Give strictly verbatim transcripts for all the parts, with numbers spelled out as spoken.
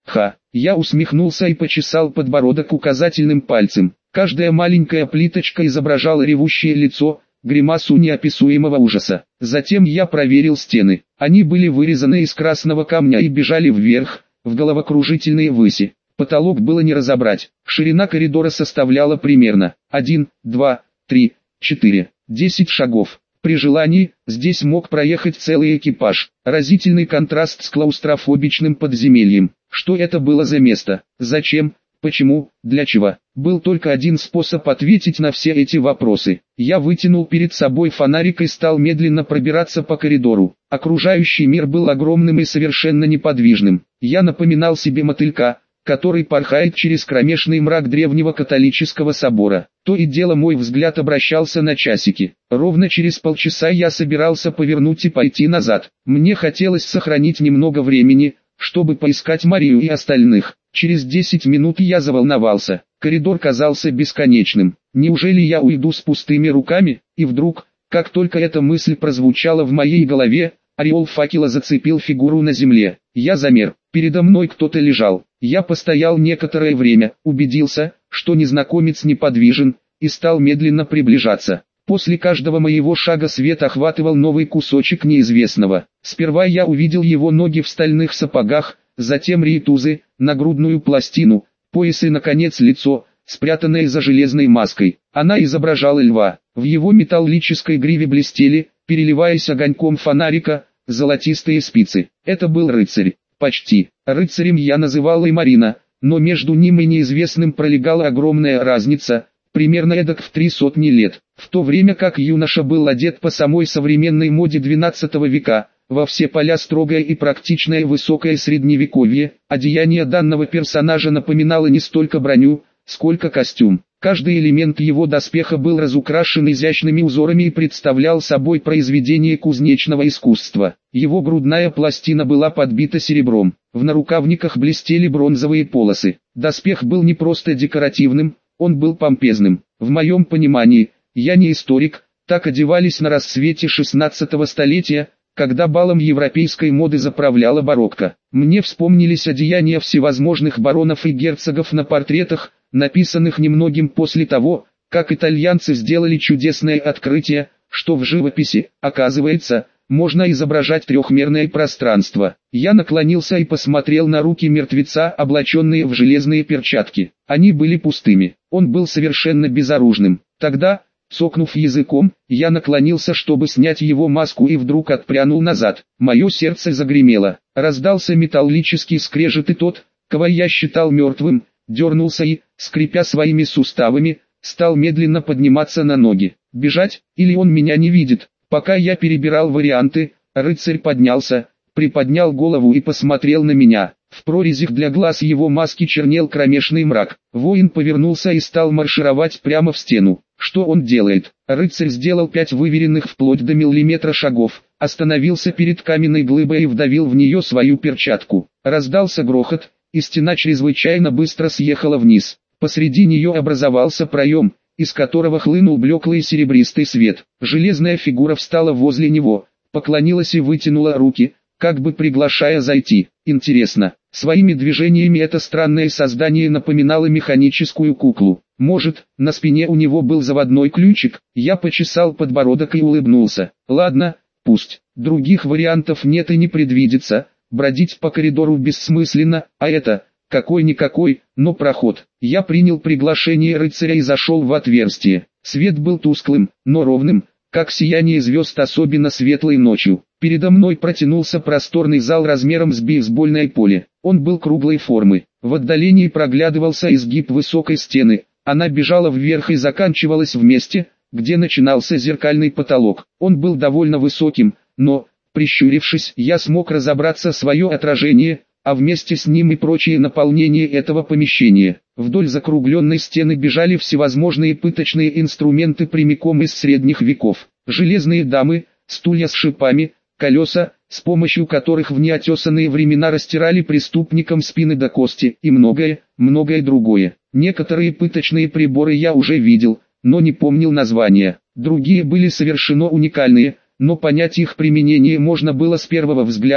Ха, я усмехнулся и почесал подбородок указательным пальцем. Каждая маленькая плиточка изображала ревущее лицо, гримасу неописуемого ужаса. Затем я проверил стены. Они были вырезаны из красного камня и бежали вверх, в головокружительные выси. Потолок было не разобрать. Ширина коридора составляла примерно один, два, три, четыре, десять шагов. При желании, здесь мог проехать целый экипаж. Разительный контраст с клаустрофобичным подземельем. Что это было за место? Зачем? Почему? Для чего? Был только один способ ответить на все эти вопросы. Я вытянул перед собой фонарик и стал медленно пробираться по коридору. Окружающий мир был огромным и совершенно неподвижным. Я напоминал себе мотылька, который порхает через кромешный мрак древнего католического собора. То и дело мой взгляд обращался на часики. Ровно через полчаса я собирался повернуть и пойти назад. Мне хотелось сохранить немного времени, чтобы поискать Марию и остальных. Через десять минут я заволновался. Коридор казался бесконечным. Неужели я уйду с пустыми руками? И вдруг, как только эта мысль прозвучала в моей голове, ореол факела зацепил фигуру на земле. Я замер. Передо мной кто-то лежал. Я постоял некоторое время, убедился, что незнакомец неподвижен, и стал медленно приближаться. После каждого моего шага свет охватывал новый кусочек неизвестного. Сперва я увидел его ноги в стальных сапогах, затем рейтузы, нагрудную пластину, пояс и, наконец, лицо, спрятанное за железной маской. Она изображала льва. В его металлической гриве блестели, переливаясь огоньком фонарика, золотистые спицы. Это был рыцарь. Почти. Рыцарем я называл и Марина, но между ним и неизвестным пролегала огромная разница, примерно эдак в три сотни лет. В то время как юноша был одет по самой современной моде двенадцатого века, во все поля строгое и практичное высокое средневековье, одеяние данного персонажа напоминало не столько броню, сколько костюм. Каждый элемент его доспеха был разукрашен изящными узорами и представлял собой произведение кузнечного искусства. Его грудная пластина была подбита серебром, в нарукавниках блестели бронзовые полосы. Доспех был не просто декоративным, он был помпезным. В моем понимании, я не историк, так одевались на рассвете шестнадцатого столетия, когда балом европейской моды заправляла барокко. Мне вспомнились одеяния всевозможных баронов и герцогов на портретах, написанных немногим после того, как итальянцы сделали чудесное открытие, что в живописи, оказывается, можно изображать трехмерное пространство. Я наклонился и посмотрел на руки мертвеца, облаченные в железные перчатки. Они были пустыми. Он был совершенно безоружным. Тогда, цокнув языком, я наклонился, чтобы снять его маску, и вдруг отпрянул назад. Мое сердце загремело. Раздался металлический скрежет, и тот, кого я считал мертвым, дернулся и, скрипя своими суставами, стал медленно подниматься на ноги. Бежать, или он меня не видит? Пока я перебирал варианты, рыцарь поднялся, приподнял голову и посмотрел на меня. В прорезях для глаз его маски чернел кромешный мрак. Воин повернулся и стал маршировать прямо в стену. Что он делает? Рыцарь сделал пять выверенных вплоть до миллиметра шагов, остановился перед каменной глыбой и вдавил в нее свою перчатку. Раздался грохот, и стена чрезвычайно быстро съехала вниз. Посреди нее образовался проем, из которого хлынул блеклый серебристый свет. Железная фигура встала возле него, поклонилась и вытянула руки, как бы приглашая зайти. Интересно, своими движениями это странное создание напоминало механическую куклу. Может, на спине у него был заводной ключик? Я почесал подбородок и улыбнулся. Ладно, пусть. Других вариантов нет и не предвидится. Бродить по коридору бессмысленно, а это, какой-никакой, но проход. Я принял приглашение рыцаря и зашел в отверстие. Свет был тусклым, но ровным, как сияние звезд, особенно светлой ночью. Передо мной протянулся просторный зал размером с бейсбольное поле. Он был круглой формы. В отдалении проглядывался изгиб высокой стены. Она бежала вверх и заканчивалась в месте, где начинался зеркальный потолок. Он был довольно высоким, но, прищурившись, я смог разобраться свое отражение, а вместе с ним и прочие наполнения этого помещения. Вдоль закругленной стены бежали всевозможные пыточные инструменты прямиком из средних веков. Железные дамы, стулья с шипами, колеса, с помощью которых в неотесанные времена растирали преступникам спины до кости, и многое, многое другое. Некоторые пыточные приборы я уже видел, но не помнил названия. Другие были совершенно уникальные, но понять их применение можно было с первого взгляда.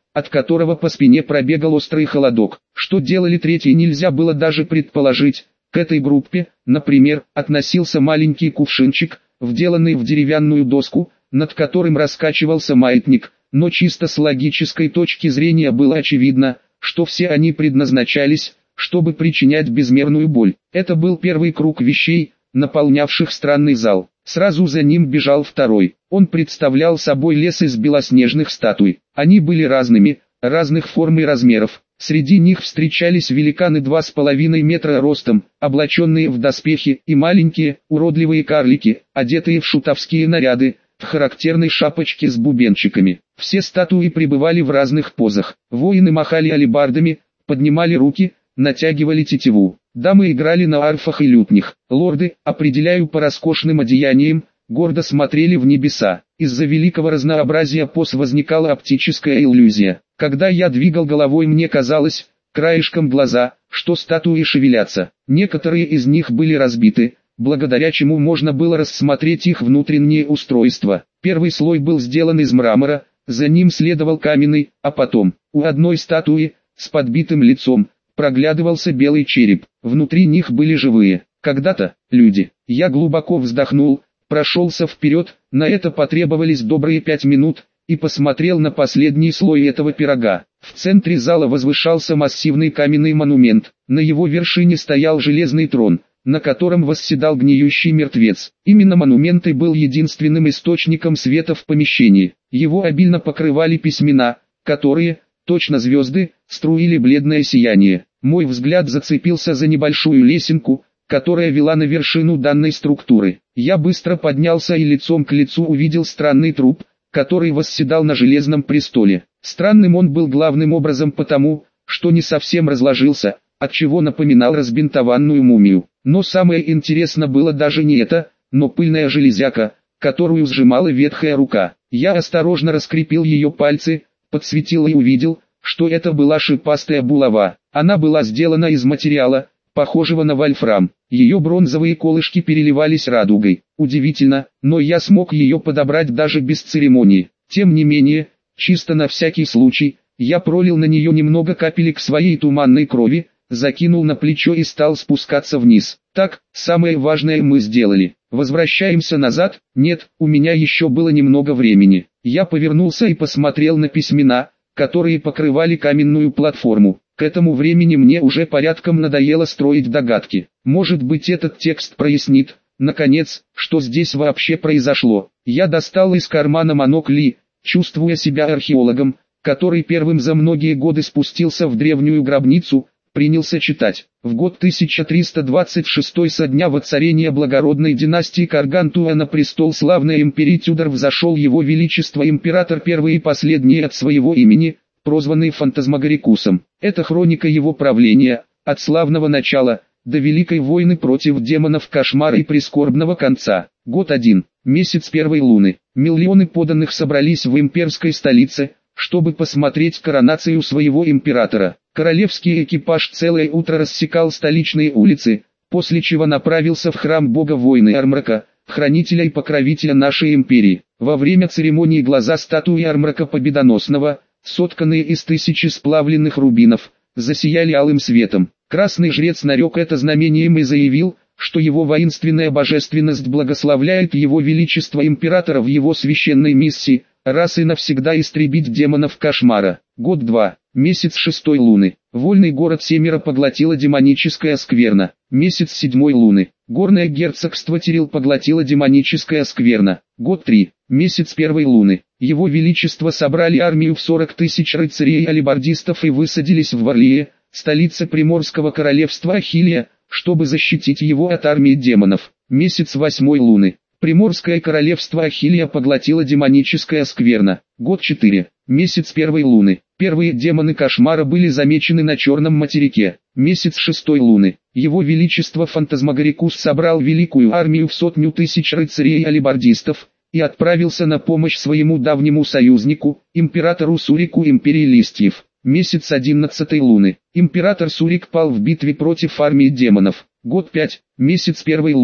от которого по спине пробегал острый холодок. Что делали третьи, нельзя было даже предположить. К этой группе, например, относился маленький кувшинчик, вделанный в деревянную доску, над которым раскачивался маятник, но чисто с логической точки зрения было очевидно, что все они предназначались, чтобы причинять безмерную боль. Это был первый круг вещей, наполнявших странный зал. Сразу за ним бежал второй. Он представлял собой лес из белоснежных статуй. Они были разными, разных форм и размеров. Среди них встречались великаны два с половиной метра ростом, облаченные в доспехи, и маленькие, уродливые карлики, одетые в шутовские наряды, в характерной шапочке с бубенчиками. Все статуи пребывали в разных позах. Воины махали алебардами, поднимали руки, натягивали тетиву. Дамы играли на арфах и лютнях. Лорды, определяю по роскошным одеяниям, гордо смотрели в небеса. Из-за великого разнообразия поз возникала оптическая иллюзия. Когда я двигал головой, мне казалось, краешком глаза, что статуи шевелятся. Некоторые из них были разбиты, благодаря чему можно было рассмотреть их внутреннее устройство. Первый слой был сделан из мрамора, за ним следовал каменный, а потом, у одной статуи, с подбитым лицом, проглядывался белый череп. Внутри них были живые, когда-то, люди. Я глубоко вздохнул, прошелся вперед, на это потребовались добрые пять минут, и посмотрел на последний слой этого пирога. В центре зала возвышался массивный каменный монумент, на его вершине стоял железный трон, на котором восседал гниющий мертвец. Именно монумент и был единственным источником света в помещении. Его обильно покрывали письмена, которые, точно звезды, струили бледное сияние. Мой взгляд зацепился за небольшую лесенку, которая вела на вершину данной структуры. Я быстро поднялся и лицом к лицу увидел странный труп, который восседал на железном престоле. Странным он был главным образом потому, что не совсем разложился, отчего напоминал разбинтованную мумию. Но самое интересное было даже не это, но пыльная железяка, которую сжимала ветхая рука. Я осторожно раскрепил ее пальцы, подсветил и увидел, что это была шипастая булава. Она была сделана из материала, похожего на вольфрам. Ее бронзовые колышки переливались радугой. Удивительно, но я смог ее подобрать даже без церемонии. Тем не менее, чисто на всякий случай, я пролил на нее немного капелек своей туманной крови, закинул на плечо и стал спускаться вниз. Так, самое важное мы сделали. Возвращаемся назад? Нет, у меня еще было немного времени. Я повернулся и посмотрел на письмена, которые покрывали каменную платформу. К этому времени мне уже порядком надоело строить догадки. Может быть, этот текст прояснит, наконец, что здесь вообще произошло. Я достал из кармана монокли, чувствуя себя археологом, который первым за многие годы спустился в древнюю гробницу, принялся читать. В год тысяча триста двадцать шестой со дня воцарения благородной династии Каргантуа на престол славной империи Тюдор взошел его величество император первый и последний от своего имени, прозванный Фантазмагорикусом. Это хроника его правления, от славного начала, до великой войны против демонов кошмара и прискорбного конца. Год один, месяц первой луны. Миллионы подданных собрались в имперской столице, чтобы посмотреть коронацию своего императора. Королевский экипаж целое утро рассекал столичные улицы, после чего направился в храм бога войны Армрака, хранителя и покровителя нашей империи. Во время церемонии глаза статуи Армрака Победоносного, сотканные из тысячи сплавленных рубинов, засияли алым светом. Красный жрец нарек это знамением и заявил, что его воинственная божественность благословляет его величество императора в его священной миссии, раз и навсегда истребить демонов кошмара. Год два, месяц шестой луны. Вольный город Семеро поглотила демоническая скверна. Месяц седьмой луны. Горное герцогство Терил поглотила демоническая скверна. Год три, месяц первой луны. Его величество собрали армию в сорок тысяч рыцарей и алебардистов и высадились в Варлие, столице Приморского королевства Ахиллия, чтобы защитить его от армии демонов. Месяц восьмой луны. Приморское королевство Ахиллия поглотила демоническая скверна. Год четыре, месяц первой луны. Первые демоны кошмара были замечены на Черном материке. Месяц шестой луны. Его величество Фантазмагорикус собрал великую армию в сотню тысяч рыцарей и алебардистов, и отправился на помощь своему давнему союзнику, императору Сурику империи Листьев. Месяц одиннадцатой луны. Император Сурик пал в битве против армии демонов. Год пять, месяц первой луны.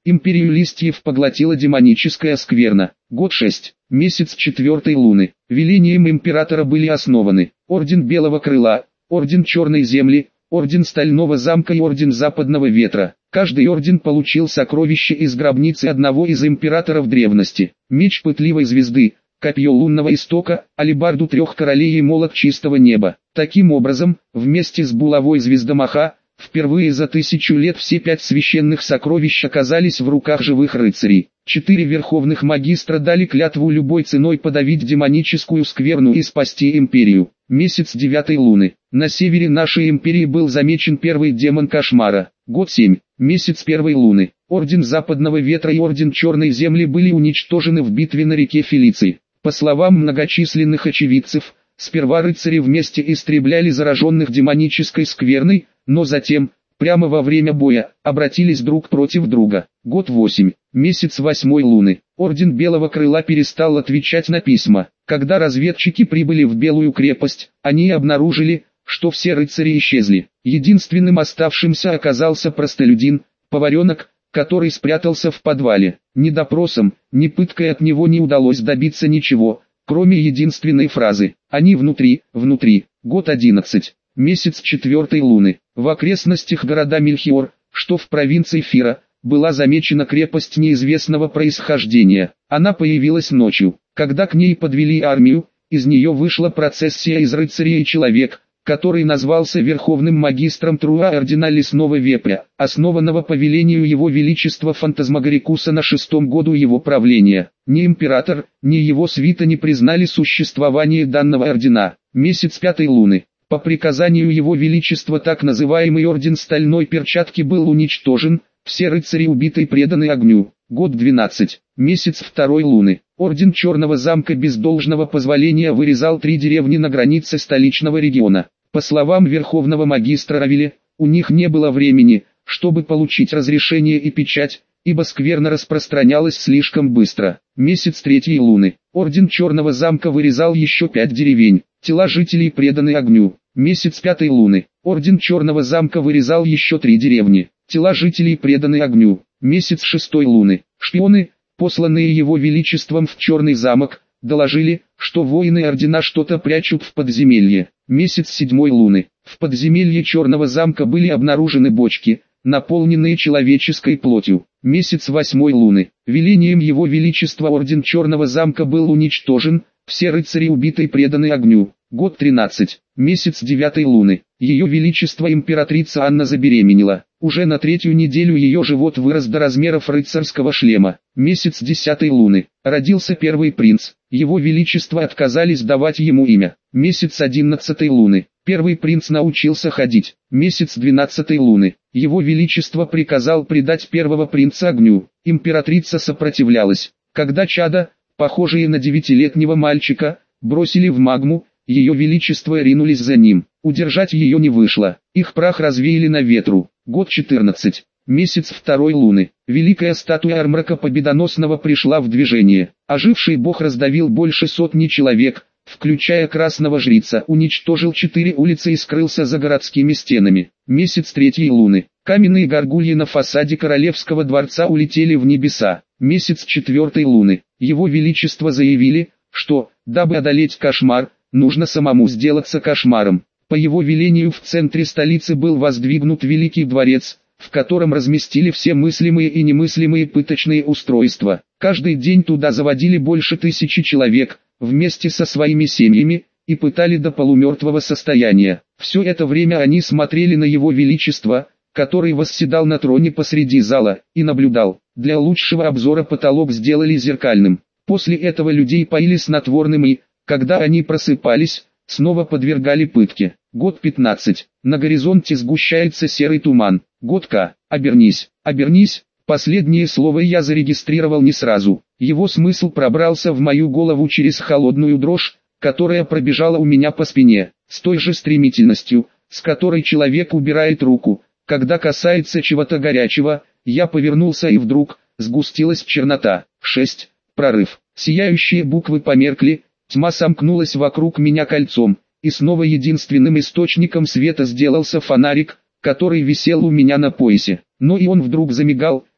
Империю Листьев поглотила демоническая скверна. Год шесть. Месяц четвертой луны. Велением императора были основаны Орден Белого Крыла, Орден Черной Земли, Орден Стального Замка и Орден Западного Ветра. Каждый орден получил сокровище из гробницы одного из императоров древности. Меч Пытливой Звезды, копье Лунного Истока, алебарду Трех Королей и молот Чистого Неба. Таким образом, вместе с булавой Звездомаха, впервые за тысячу лет все пять священных сокровищ оказались в руках живых рыцарей. Четыре верховных магистра дали клятву любой ценой подавить демоническую скверну и спасти империю. Месяц девятой луны. На севере нашей империи был замечен первый демон кошмара. Год семь. Месяц первой луны. Орден Западного Ветра и Орден Черной Земли были уничтожены в битве на реке Фелиции. По словам многочисленных очевидцев, сперва рыцари вместе истребляли зараженных демонической скверной, но затем, прямо во время боя, обратились друг против друга. Год восемь. Месяц восьмой луны. Орден Белого Крыла перестал отвечать на письма. Когда разведчики прибыли в Белую крепость, они обнаружили, что все рыцари исчезли. Единственным оставшимся оказался простолюдин, поваренок, который спрятался в подвале. Ни допросом, ни пыткой от него не удалось добиться ничего, кроме единственной фразы: «Они внутри, внутри». Год одиннадцать. Месяц четвертой луны. В окрестностях города Мельхиор, что в провинции Фира, была замечена крепость неизвестного происхождения. Она появилась ночью. Когда к ней подвели армию, из нее вышла процессия из рыцарей и человек, который назвался Верховным Магистром Труа Ордена Лесного Вепря, основанного по велению Его Величества Фантазмагорикуса на шестом году его правления. Ни император, ни его свита не признали существование данного ордена. Месяц пятой луны. По приказанию Его Величества так называемый Орден Стальной Перчатки был уничтожен, все рыцари убиты и преданы огню. Год двенадцать. Месяц второй луны. Орден Черного Замка без должного позволения вырезал три деревни на границе столичного региона. По словам Верховного Магистра Равеля, у них не было времени, чтобы получить разрешение и печать, ибо скверна распространялась слишком быстро. Месяц третьей луны. Орден Черного Замка вырезал еще пять деревень. Тела жителей преданы огню. Месяц пятой луны. Орден Черного Замка вырезал еще три деревни. Тела жителей преданы огню. Месяц шестой луны. Шпионы, посланные Его Величеством в Черный замок, доложили, что воины ордена что-то прячут в подземелье. Месяц седьмой луны. В подземелье Черного замка были обнаружены бочки, наполненные человеческой плотью. Месяц восьмой луны. Велением Его Величества Орден Черного замка был уничтожен, все рыцари убиты и преданы огню. Год тринадцать. Месяц девятой луны. Ее Величество императрица Анна забеременела. Уже на третью неделю ее живот вырос до размеров рыцарского шлема. Месяц десятой луны. Родился первый принц. Его Величество отказались давать ему имя. Месяц одиннадцатой луны. Первый принц научился ходить. Месяц двенадцатой луны. Его Величество приказал предать первого принца огню. Императрица сопротивлялась. Когда чада, похожие на девятилетнего мальчика, бросили в магму, Ее Величество ринулись за ним. Удержать ее не вышло. Их прах развеяли на ветру. Год четырнадцать. Месяц второй луны. Великая статуя Армрака Победоносного пришла в движение. Оживший бог раздавил больше сотни человек, включая красного жрица, уничтожил четыре улицы и скрылся за городскими стенами. Месяц третьей луны. Каменные горгульи на фасаде королевского дворца улетели в небеса. Месяц четвертой луны. Его Величество заявили, что, дабы одолеть кошмар, нужно самому сделаться кошмаром. По его велению в центре столицы был воздвигнут Великий дворец, в котором разместили все мыслимые и немыслимые пыточные устройства. Каждый день туда заводили больше тысячи человек, вместе со своими семьями, и пытали до полумертвого состояния. Все это время они смотрели на Его Величество, который восседал на троне посреди зала, и наблюдал. Для лучшего обзора потолок сделали зеркальным. После этого людей поили снотворным и, когда они просыпались, снова подвергали пытке. Год пятнадцать. На горизонте сгущается серый туман. Год К. Обернись, обернись. Последнее слово я зарегистрировал не сразу. Его смысл пробрался в мою голову через холодную дрожь, которая пробежала у меня по спине, с той же стремительностью, с которой человек убирает руку, когда касается чего-то горячего. Я повернулся и вдруг, сгустилась чернота. шесть. Прорыв. Сияющие буквы померкли, тьма сомкнулась вокруг меня кольцом, и снова единственным источником света сделался фонарик, который висел у меня на поясе. Но и он вдруг замигал,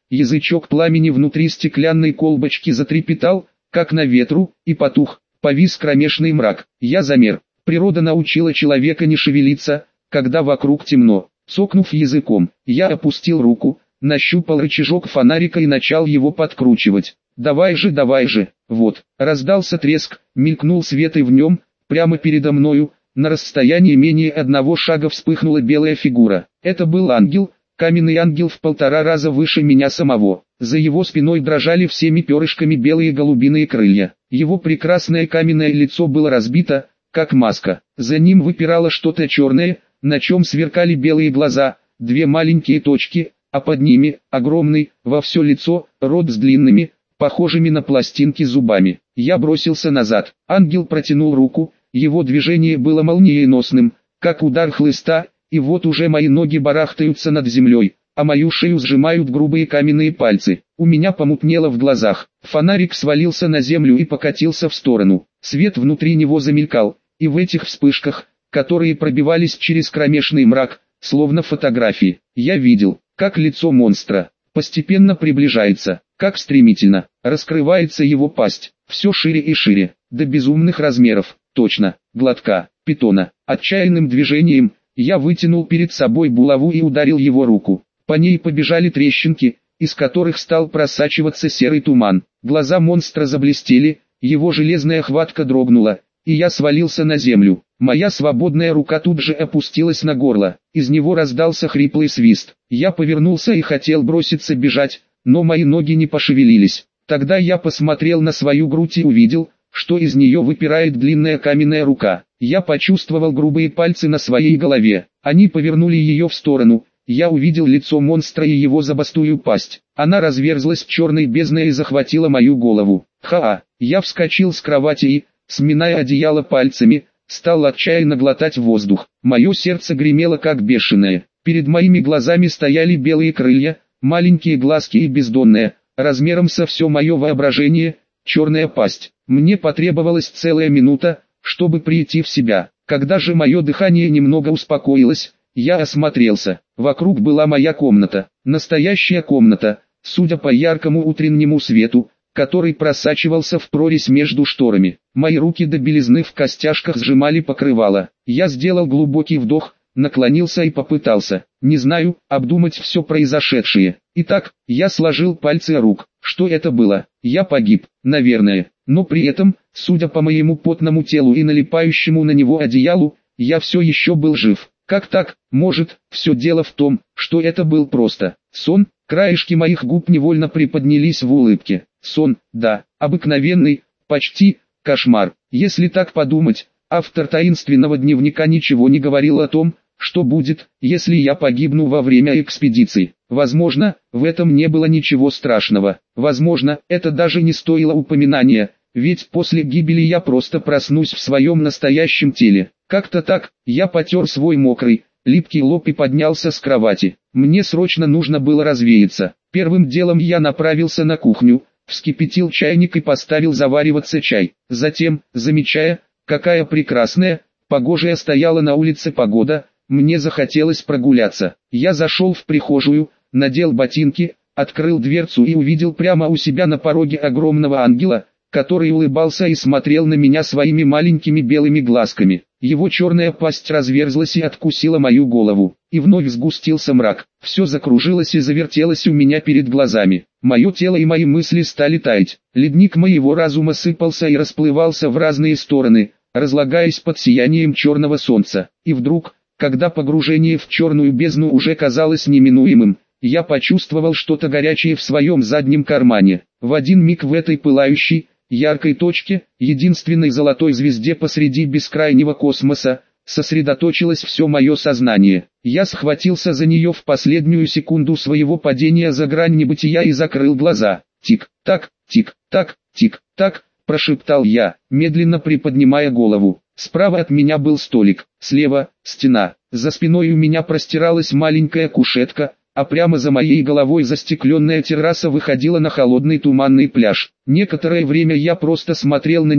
язычок пламени внутри стеклянной колбочки затрепетал, как на ветру, и потух, повис кромешный мрак. Я замер. Природа научила человека не шевелиться, когда вокруг темно. Цокнув языком, я опустил руку, нащупал рычажок фонарика и начал его подкручивать. «Давай же, давай же!» Вот, раздался треск, мелькнул свет и в нем, прямо передо мною, на расстоянии менее одного шага вспыхнула белая фигура. Это был ангел, каменный ангел в полтора раза выше меня самого. За его спиной дрожали всеми перышками белые голубиные крылья. Его прекрасное каменное лицо было разбито, как маска. За ним выпирало что-то черное, на чем сверкали белые глаза, две маленькие точки, а под ними, огромный, во все лицо, рот с длинными, похожими на пластинки зубами. Я бросился назад. Ангел протянул руку, его движение было молниеносным, как удар хлыста, и вот уже мои ноги барахтаются над землей, а мою шею сжимают грубые каменные пальцы. У меня помутнело в глазах. Фонарик свалился на землю и покатился в сторону. Свет внутри него замелькал, и в этих вспышках, которые пробивались через кромешный мрак, словно фотографии, я видел, как лицо монстра постепенно приближается, как стремительно раскрывается его пасть, все шире и шире, до безумных размеров, точно, глотка, питона. Отчаянным движением, я вытянул перед собой булаву и ударил его руку. По ней побежали трещинки, из которых стал просачиваться серый туман. Глаза монстра заблестели, его железная хватка дрогнула, и я свалился на землю. Моя свободная рука тут же опустилась на горло, из него раздался хриплый свист. Я повернулся и хотел броситься бежать, но мои ноги не пошевелились. Тогда я посмотрел на свою грудь и увидел, что из нее выпирает длинная каменная рука. Я почувствовал грубые пальцы на своей голове, они повернули ее в сторону. Я увидел лицо монстра и его зубастую пасть. Она разверзлась черной бездной и захватила мою голову. Ха-а! Я вскочил с кровати и, сминая одеяло пальцами, стал отчаянно глотать воздух. Мое сердце гремело как бешеное. Перед моими глазами стояли белые крылья, маленькие глазки и бездонная, размером со все мое воображение, черная пасть. Мне потребовалась целая минута, чтобы прийти в себя. Когда же мое дыхание немного успокоилось, я осмотрелся. Вокруг была моя комната, настоящая комната, судя по яркому утреннему свету, который просачивался в прорезь между шторами. Мои руки до белизны в костяшках сжимали покрывало. Я сделал глубокий вдох, наклонился и попытался, не знаю, обдумать все произошедшее. Итак, я сложил пальцы рук. Что это было? Я погиб, наверное, но при этом, судя по моему потному телу и налипающему на него одеялу, я все еще был жив. Как так? Может, все дело в том, что это был просто сон? Краешки моих губ невольно приподнялись в улыбке. Сон, да, обыкновенный, почти, кошмар. Если так подумать, автор таинственного дневника ничего не говорил о том, что будет, если я погибну во время экспедиции. Возможно, в этом не было ничего страшного. Возможно, это даже не стоило упоминания, ведь после гибели я просто проснусь в своем настоящем теле. Как-то так, я потер свой мокрый, липкий лоб и поднялся с кровати. Мне срочно нужно было развеяться. Первым делом я направился на кухню, вскипятил чайник и поставил завариваться чай. Затем, замечая, какая прекрасная, погожая стояла на улице погода, мне захотелось прогуляться. Я зашел в прихожую, надел ботинки, открыл дверцу и увидел прямо у себя на пороге огромного ангела, который улыбался и смотрел на меня своими маленькими белыми глазками. Его черная пасть разверзлась и откусила мою голову, и вновь сгустился мрак. Все закружилось и завертелось у меня перед глазами. Мое тело и мои мысли стали таять. Ледник моего разума сыпался и расплывался в разные стороны, разлагаясь под сиянием черного солнца. И вдруг, когда погружение в черную бездну уже казалось неминуемым, я почувствовал что-то горячее в своем заднем кармане. В один миг в этой пылающей, яркой точке, единственной золотой звезде посреди бескрайнего космоса, сосредоточилось все мое сознание. Я схватился за нее в последнюю секунду своего падения за грань небытия и закрыл глаза. Тик-так, тик-так, тик-так, прошептал я, медленно приподнимая голову. Справа от меня был столик, слева – стена, за спиной у меня простиралась маленькая кушетка, а прямо за моей головой застекленная терраса выходила на холодный туманный пляж. Некоторое время я просто смотрел на него,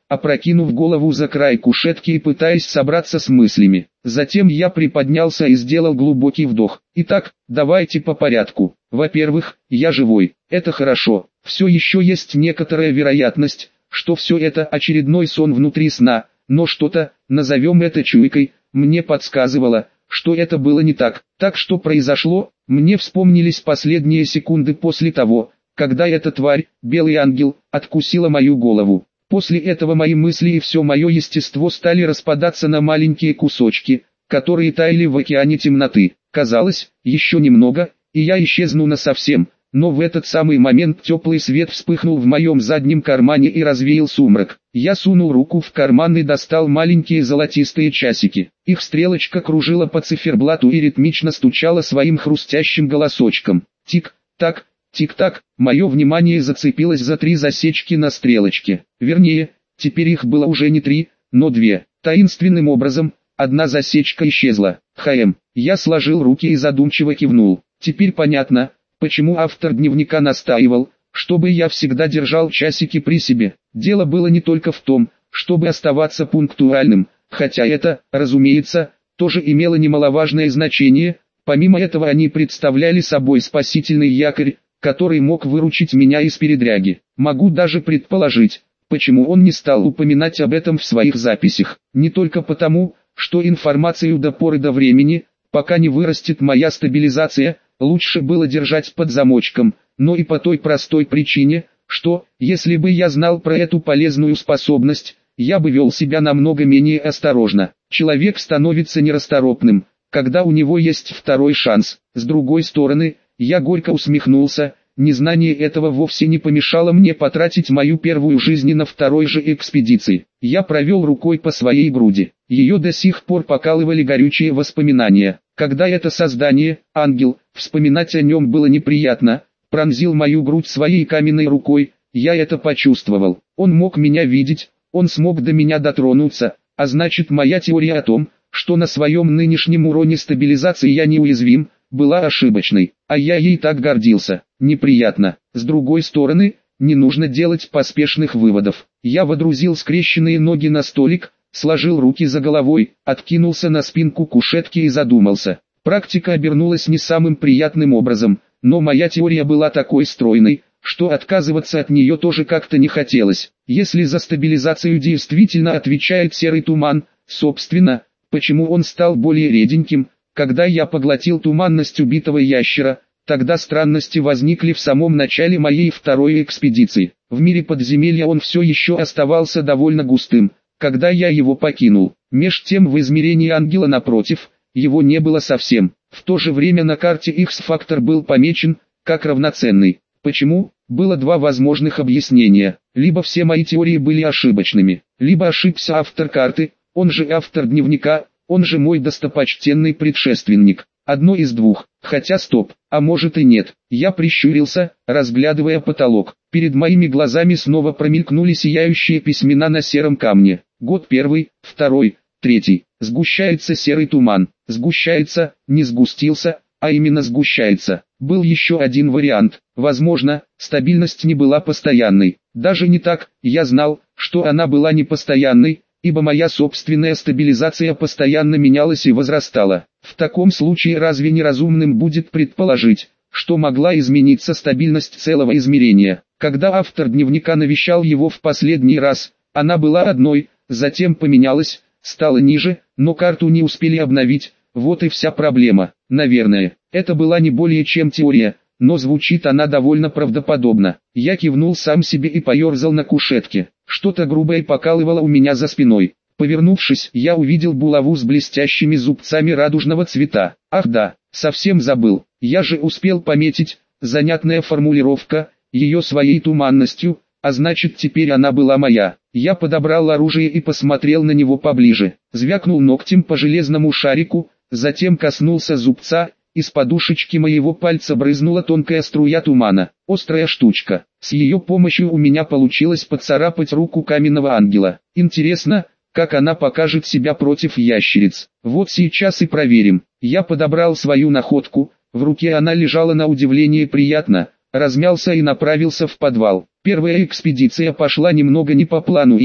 опрокинув голову за край кушетки и пытаясь собраться с мыслями. Затем я приподнялся и сделал глубокий вдох. Итак, давайте по порядку. Во-первых, я живой. Это хорошо. Все еще есть некоторая вероятность, что все это очередной сон внутри сна, но что-то, назовем это чуйкой, мне подсказывало, что это было не так. Так что произошло, мне вспомнились последние секунды после того, когда эта тварь, белый ангел, откусила мою голову. После этого мои мысли и все мое естество стали распадаться на маленькие кусочки, которые таяли в океане темноты. Казалось, еще немного, и я исчезну насовсем, но в этот самый момент теплый свет вспыхнул в моем заднем кармане и развеял сумрак. Я сунул руку в карман и достал маленькие золотистые часики. Их стрелочка кружила по циферблату и ритмично стучала своим хрустящим голосочком. Тик-так. Тик-так, мое внимание зацепилось за три засечки на стрелочке. Вернее, теперь их было уже не три, но две. Таинственным образом, одна засечка исчезла. Хм, я сложил руки и задумчиво кивнул. Теперь понятно, почему автор дневника настаивал, чтобы я всегда держал часики при себе. Дело было не только в том, чтобы оставаться пунктуальным, хотя это, разумеется, тоже имело немаловажное значение. Помимо этого они представляли собой спасительный якорь, который мог выручить меня из передряги. Могу даже предположить, почему он не стал упоминать об этом в своих записях. Не только потому, что информацию до поры до времени, пока не вырастет моя стабилизация, лучше было держать под замочком, но и по той простой причине, что, если бы я знал про эту полезную способность, я бы вел себя намного менее осторожно. Человек становится нерасторопным, когда у него есть второй шанс. С другой стороны, я горько усмехнулся, незнание этого вовсе не помешало мне потратить мою первую жизнь на второй же экспедиции. Я провел рукой по своей груди, ее до сих пор покалывали горючие воспоминания. Когда это создание, ангел, вспоминать о нем было неприятно, пронзил мою грудь своей каменной рукой, я это почувствовал. Он мог меня видеть, он смог до меня дотронуться, а значит моя теория о том, что на своем нынешнем уровне стабилизации я неуязвим, была ошибочной, а я ей так гордился. Неприятно. С другой стороны, не нужно делать поспешных выводов. Я водрузил скрещенные ноги на столик, сложил руки за головой, откинулся на спинку кушетки и задумался. Практика обернулась не самым приятным образом, но моя теория была такой стройной, что отказываться от нее тоже как-то не хотелось. Если за стабилизацию действительно отвечает серый туман, собственно, почему он стал более реденьким, когда я поглотил туманность убитого ящера? Тогда странности возникли в самом начале моей второй экспедиции. В мире подземелья он все еще оставался довольно густым, когда я его покинул. Меж тем в измерении ангела напротив, его не было совсем. В то же время на карте X-фактор был помечен, как равноценный. Почему? Было два возможных объяснения. Либо все мои теории были ошибочными, либо ошибся автор карты, он же автор дневника, он же мой достопочтенный предшественник. Одно из двух, хотя стоп, а может и нет. Я прищурился, разглядывая потолок. Перед моими глазами снова промелькнули сияющие письмена на сером камне. Год первый, второй, третий. Сгущается серый туман. Сгущается, не сгустился, а именно сгущается. Был еще один вариант. Возможно, стабильность не была постоянной. Даже не так, я знал, что она была не постоянной, ибо моя собственная стабилизация постоянно менялась и возрастала. В таком случае разве не разумным будет предположить, что могла измениться стабильность целого измерения? Когда автор дневника навещал его в последний раз, она была одной, затем поменялась, стала ниже, но карту не успели обновить, вот и вся проблема. Наверное, это была не более чем теория, но звучит она довольно правдоподобно. Я кивнул сам себе и поерзал на кушетке. Что-то грубое покалывало у меня за спиной. Повернувшись, я увидел булаву с блестящими зубцами радужного цвета. Ах да, совсем забыл. Я же успел пометить, занятная формулировка, ее своей туманностью, а значит теперь она была моя. Я подобрал оружие и посмотрел на него поближе. Звякнул ногтем по железному шарику, затем коснулся зубца. Из подушечки моего пальца брызнула тонкая струя тумана. Острая штучка. С ее помощью у меня получилось поцарапать руку каменного ангела. Интересно, как она покажет себя против ящериц. Вот сейчас и проверим. Я подобрал свою находку, в руке она лежала на удивление приятно, размялся и направился в подвал. Первая экспедиция пошла немного не по плану и,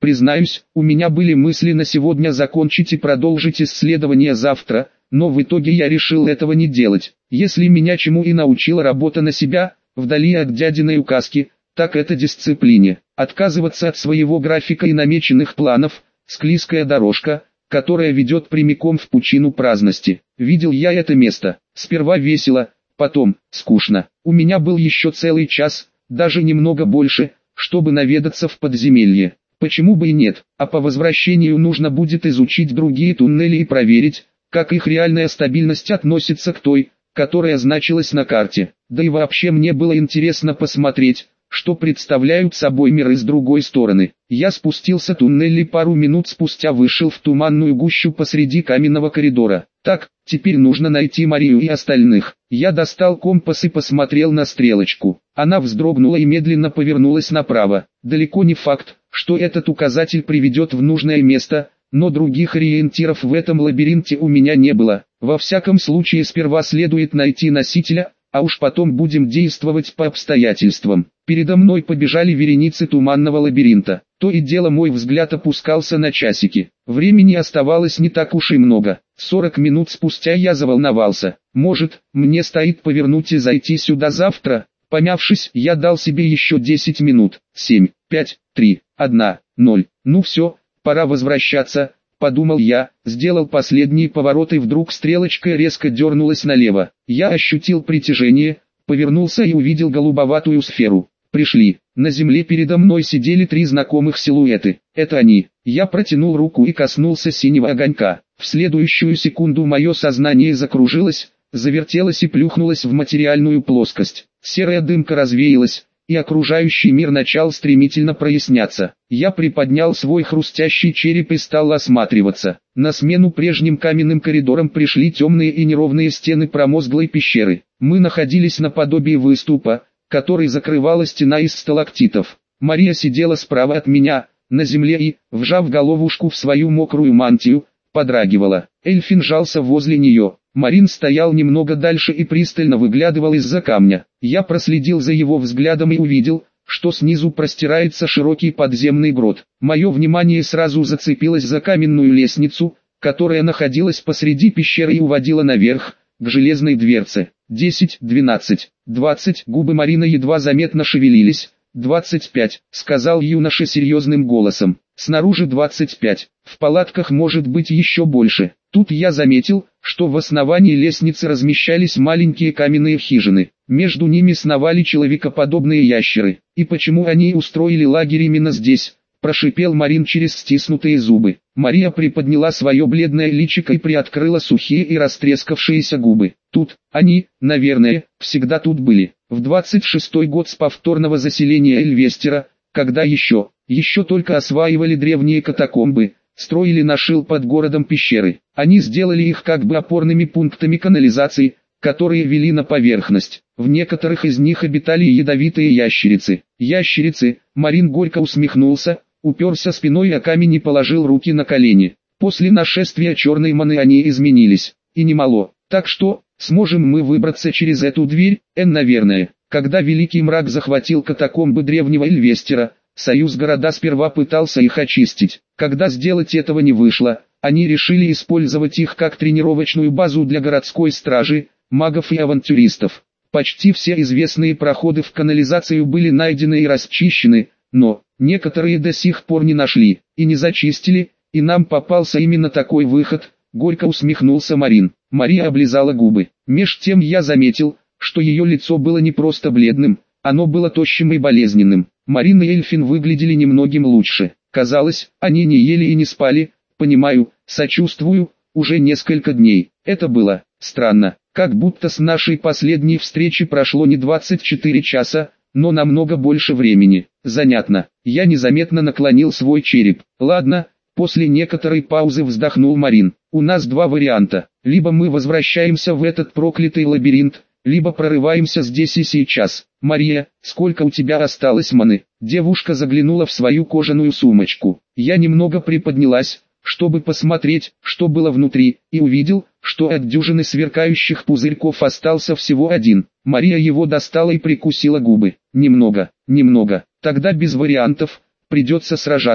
Признаюсь, у меня были мысли на сегодня закончить и продолжить исследование завтра, но в итоге я решил этого не делать. Если меня чему и научила работа на себя, вдали от дядиной указки, так это дисциплине. Отказываться от своего графика и намеченных планов – склизкая дорожка, которая ведет прямиком в пучину праздности. Видел я это место. Сперва весело, потом скучно. У меня был еще целый час, даже немного больше, чтобы наведаться в подземелье. Почему бы и нет, а по возвращению нужно будет изучить другие туннели и проверить, как их реальная стабильность относится к той, которая значилась на карте. Да и вообще мне было интересно посмотреть, что представляют собой миры с другой стороны. Я спустился туннель и пару минут спустя вышел в туманную гущу посреди каменного коридора. Так, теперь нужно найти Марию и остальных. Я достал компас и посмотрел на стрелочку. Она вздрогнула и медленно повернулась направо. Далеко не факт, что этот указатель приведет в нужное место, но других ориентиров в этом лабиринте у меня не было. Во всяком случае сперва следует найти носителя, а уж потом будем действовать по обстоятельствам. Передо мной побежали вереницы туманного лабиринта. То и дело мой взгляд опускался на часики. Времени оставалось не так уж и много. сорок минут спустя я заволновался. Может, мне стоит повернуть и зайти сюда завтра? Помявшись, я дал себе еще десять минут. семь, пять, три, один, ноль. Ну все, пора возвращаться, подумал я, сделал последний поворот и вдруг стрелочка резко дернулась налево. Я ощутил притяжение, повернулся и увидел голубоватую сферу. Пришли. На земле передо мной сидели три знакомых силуэты. Это они. Я протянул руку и коснулся синего огонька. В следующую секунду мое сознание закружилось, завертелось и плюхнулось в материальную плоскость. Серая дымка развеялась, и окружающий мир начал стремительно проясняться. Я приподнял свой хрустящий череп и стал осматриваться. На смену прежним каменным коридорам пришли темные и неровные стены промозглой пещеры. Мы находились наподобие выступа, который закрывала стена из сталактитов. Мария сидела справа от меня, на земле и, вжав головушку в свою мокрую мантию, подрагивала. Эльфин жался возле нее. Марин стоял немного дальше и пристально выглядывал из-за камня. Я проследил за его взглядом и увидел, что снизу простирается широкий подземный грот. Мое внимание сразу зацепилось за каменную лестницу, которая находилась посреди пещеры и уводила наверх, к железной дверце. десять, двенадцать, двадцать. Губы Марины едва заметно шевелились. «двадцать пять», — сказал юноша серьезным голосом. «Снаружи двадцать пять. В палатках может быть еще больше». Тут я заметил, что в основании лестницы размещались маленькие каменные хижины. Между ними сновали человекоподобные ящеры. «И почему они устроили лагерь именно здесь?» – прошипел Марин через стиснутые зубы. Мария приподняла свое бледное личико и приоткрыла сухие и растрескавшиеся губы. «Тут, они, наверное, всегда тут были. В двадцать шестой год с повторного заселения Эльвестера, когда еще, еще только осваивали древние катакомбы, строили нашил под городом пещеры. Они сделали их как бы опорными пунктами канализации, которые вели на поверхность. В некоторых из них обитали ядовитые ящерицы. Ящерицы, Марин горько усмехнулся, уперся спиной о камень и положил руки на колени. После нашествия черной маны они изменились, и немало. Так что, сможем мы выбраться через эту дверь? Эн, наверное. Когда Великий Мрак захватил катакомбы древнего Эльвестера, Союз города сперва пытался их очистить. Когда сделать этого не вышло, они решили использовать их как тренировочную базу для городской стражи, магов и авантюристов. Почти все известные проходы в канализацию были найдены и расчищены, но некоторые до сих пор не нашли и не зачистили, и нам попался именно такой выход, горько усмехнулся Марин. Мария облизала губы. Меж тем я заметил, что ее лицо было не просто бледным, оно было тощим и болезненным. Марин и Эльфин выглядели немногим лучше. Казалось, они не ели и не спали. Понимаю, сочувствую, уже несколько дней. Это было странно, как будто с нашей последней встречи прошло не двадцать четыре часа, но намного больше времени. Занятно. Я незаметно наклонил свой череп. Ладно, после некоторой паузы вздохнул Марин. У нас два варианта. Либо мы возвращаемся в этот проклятый лабиринт, либо прорываемся здесь и сейчас. Мария, сколько у тебя осталось маны? Девушка заглянула в свою кожаную сумочку. Я немного приподнялась, чтобы посмотреть, что было внутри, и увидел, что от дюжины сверкающих пузырьков остался всего один. Мария его достала и прикусила губы. Немного, немного. Тогда без вариантов, придется сражаться.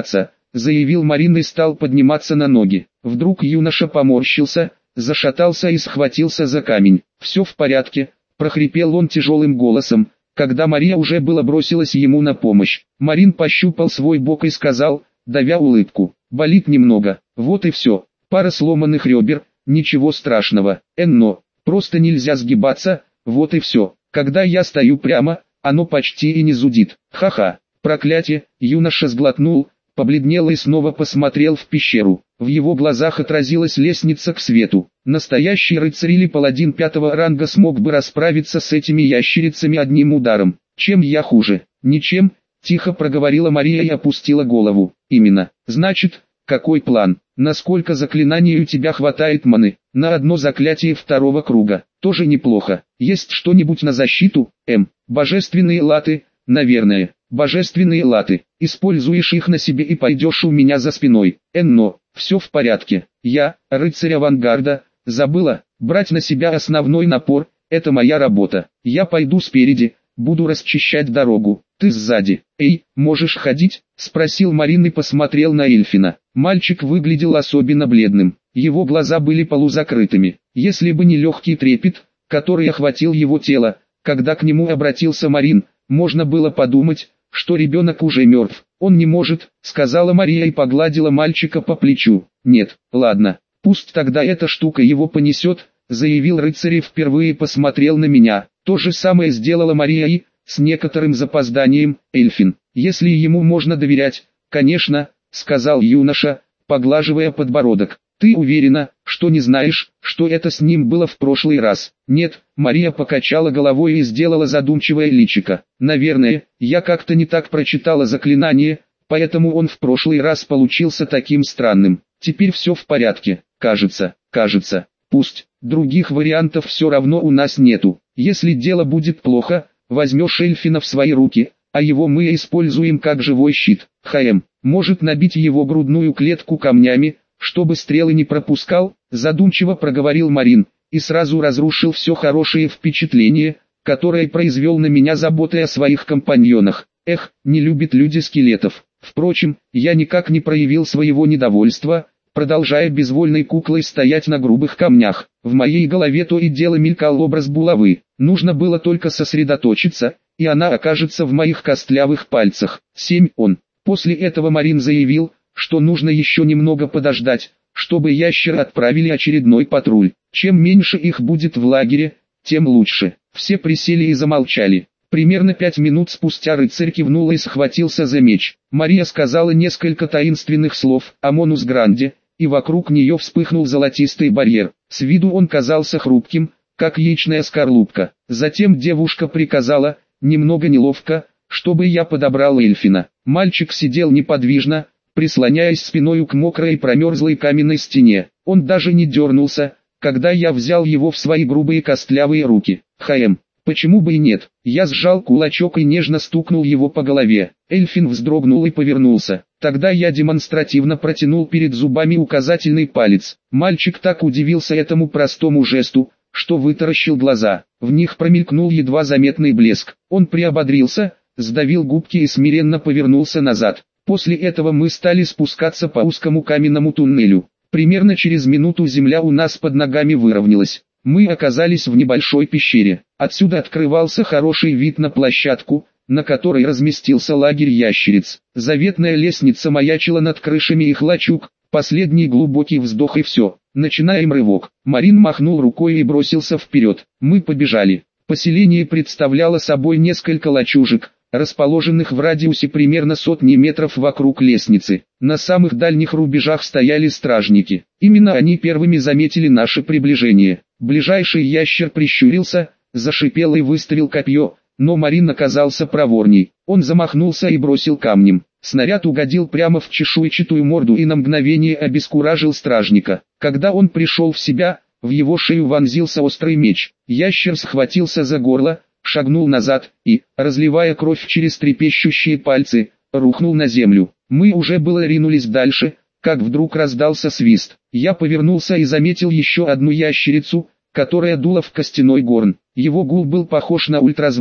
заявил Марин и стал подниматься на ноги. Вдруг юноша поморщился, зашатался и схватился за камень. «Все в порядке», – прохрипел он тяжелым голосом, когда Мария уже было бросилась ему на помощь. Марин пощупал свой бок и сказал, давя улыбку, «Болит немного, вот и все, пара сломанных ребер, ничего страшного, Энно, просто нельзя сгибаться, вот и все, когда я стою прямо, оно почти и не зудит, ха-ха». Проклятие, юноша сглотнул, побледнел и снова посмотрел в пещеру. В его глазах отразилась лестница к свету. Настоящий рыцарь или паладин пятого ранга смог бы расправиться с этими ящерицами одним ударом. Чем я хуже? Ничем, тихо проговорила Мария и опустила голову. Именно. Значит, какой план? Насколько заклинаний у тебя хватает маны? На одно заклятие второго круга. Тоже неплохо. Есть что-нибудь на защиту? М. Божественные латы, наверное. Божественные латы. Используешь их на себе и пойдешь у меня за спиной. Энно, все в порядке. Я, рыцарь авангарда, забыла, брать на себя основной напор, это моя работа. Я пойду спереди, буду расчищать дорогу. Ты сзади. Эй, можешь ходить? Спросил Марин и посмотрел на Эльфина. Мальчик выглядел особенно бледным. Его глаза были полузакрытыми. Если бы не легкий трепет, который охватил его тело, когда к нему обратился Марин, можно было подумать, что ребенок уже мертв. «Он не может», — сказала Мария и погладила мальчика по плечу. «Нет, ладно, пусть тогда эта штука его понесет», — заявил рыцарь и впервые посмотрел на меня. То же самое сделала Мария и, с некоторым запозданием, Эльфин. «Если ему можно доверять, конечно», — сказал юноша, поглаживая подбородок. «Ты уверена, что не знаешь, что это с ним было в прошлый раз?» «Нет», — Мария покачала головой и сделала задумчивое личико. «Наверное, я как-то не так прочитала заклинание, поэтому он в прошлый раз получился таким странным. Теперь все в порядке, кажется, кажется. Пусть, других вариантов все равно у нас нету. Если дело будет плохо, возьмешь Эльфина в свои руки, а его мы используем как живой щит. ХМ, может набить его грудную клетку камнями, чтобы стрелы не пропускал», задумчиво проговорил Марин, и сразу разрушил все хорошее впечатление, которое произвел на меня заботой о своих компаньонах. Эх, не любят люди скелетов. Впрочем, я никак не проявил своего недовольства, продолжая безвольной куклой стоять на грубых камнях. В моей голове то и дело мелькал образ булавы. Нужно было только сосредоточиться, и она окажется в моих костлявых пальцах. семь он. После этого Марин заявил, что нужно еще немного подождать, чтобы ящеры отправили очередной патруль. Чем меньше их будет в лагере, тем лучше. Все присели и замолчали. Примерно пять минут спустя рыцарь кивнул и схватился за меч. Мария сказала несколько таинственных слов «Амонус Гранде», и вокруг нее вспыхнул золотистый барьер. С виду он казался хрупким, как яичная скорлупка. Затем девушка приказала, немного неловко, чтобы я подобрал Эльфина. Мальчик сидел неподвижно, прислоняясь спиною к мокрой и промерзлой каменной стене. Он даже не дернулся, когда я взял его в свои грубые костлявые руки. «ХМ, почему бы и нет?» Я сжал кулачок и нежно стукнул его по голове. Эльфин вздрогнул и повернулся. Тогда я демонстративно протянул перед зубами указательный палец. Мальчик так удивился этому простому жесту, что вытаращил глаза. В них промелькнул едва заметный блеск. Он приободрился, сдавил губки и смиренно повернулся назад. После этого мы стали спускаться по узкому каменному туннелю. Примерно через минуту земля у нас под ногами выровнялась. Мы оказались в небольшой пещере. Отсюда открывался хороший вид на площадку, на которой разместился лагерь ящериц. Заветная лестница маячила над крышами их лачуг. Последний глубокий вздох и все. Начинаем рывок. Марин махнул рукой и бросился вперед. Мы побежали. Поселение представляло собой несколько лачужек, расположенных в радиусе примерно сотни метров вокруг лестницы. На самых дальних рубежах стояли стражники. Именно они первыми заметили наше приближение. Ближайший ящер прищурился, зашипел и выставил копье, но Марин оказался проворней. Он замахнулся и бросил камнем. Снаряд угодил прямо в чешуйчатую морду и на мгновение обескуражил стражника. Когда он пришел в себя, в его шею вонзился острый меч. Ящер схватился за горло, шагнул назад и, разливая кровь через трепещущие пальцы, рухнул на землю. Мы уже было ринулись дальше, как вдруг раздался свист. Я повернулся и заметил еще одну ящерицу, которая дула в костяной горн. Его гул был похож на ультразвук,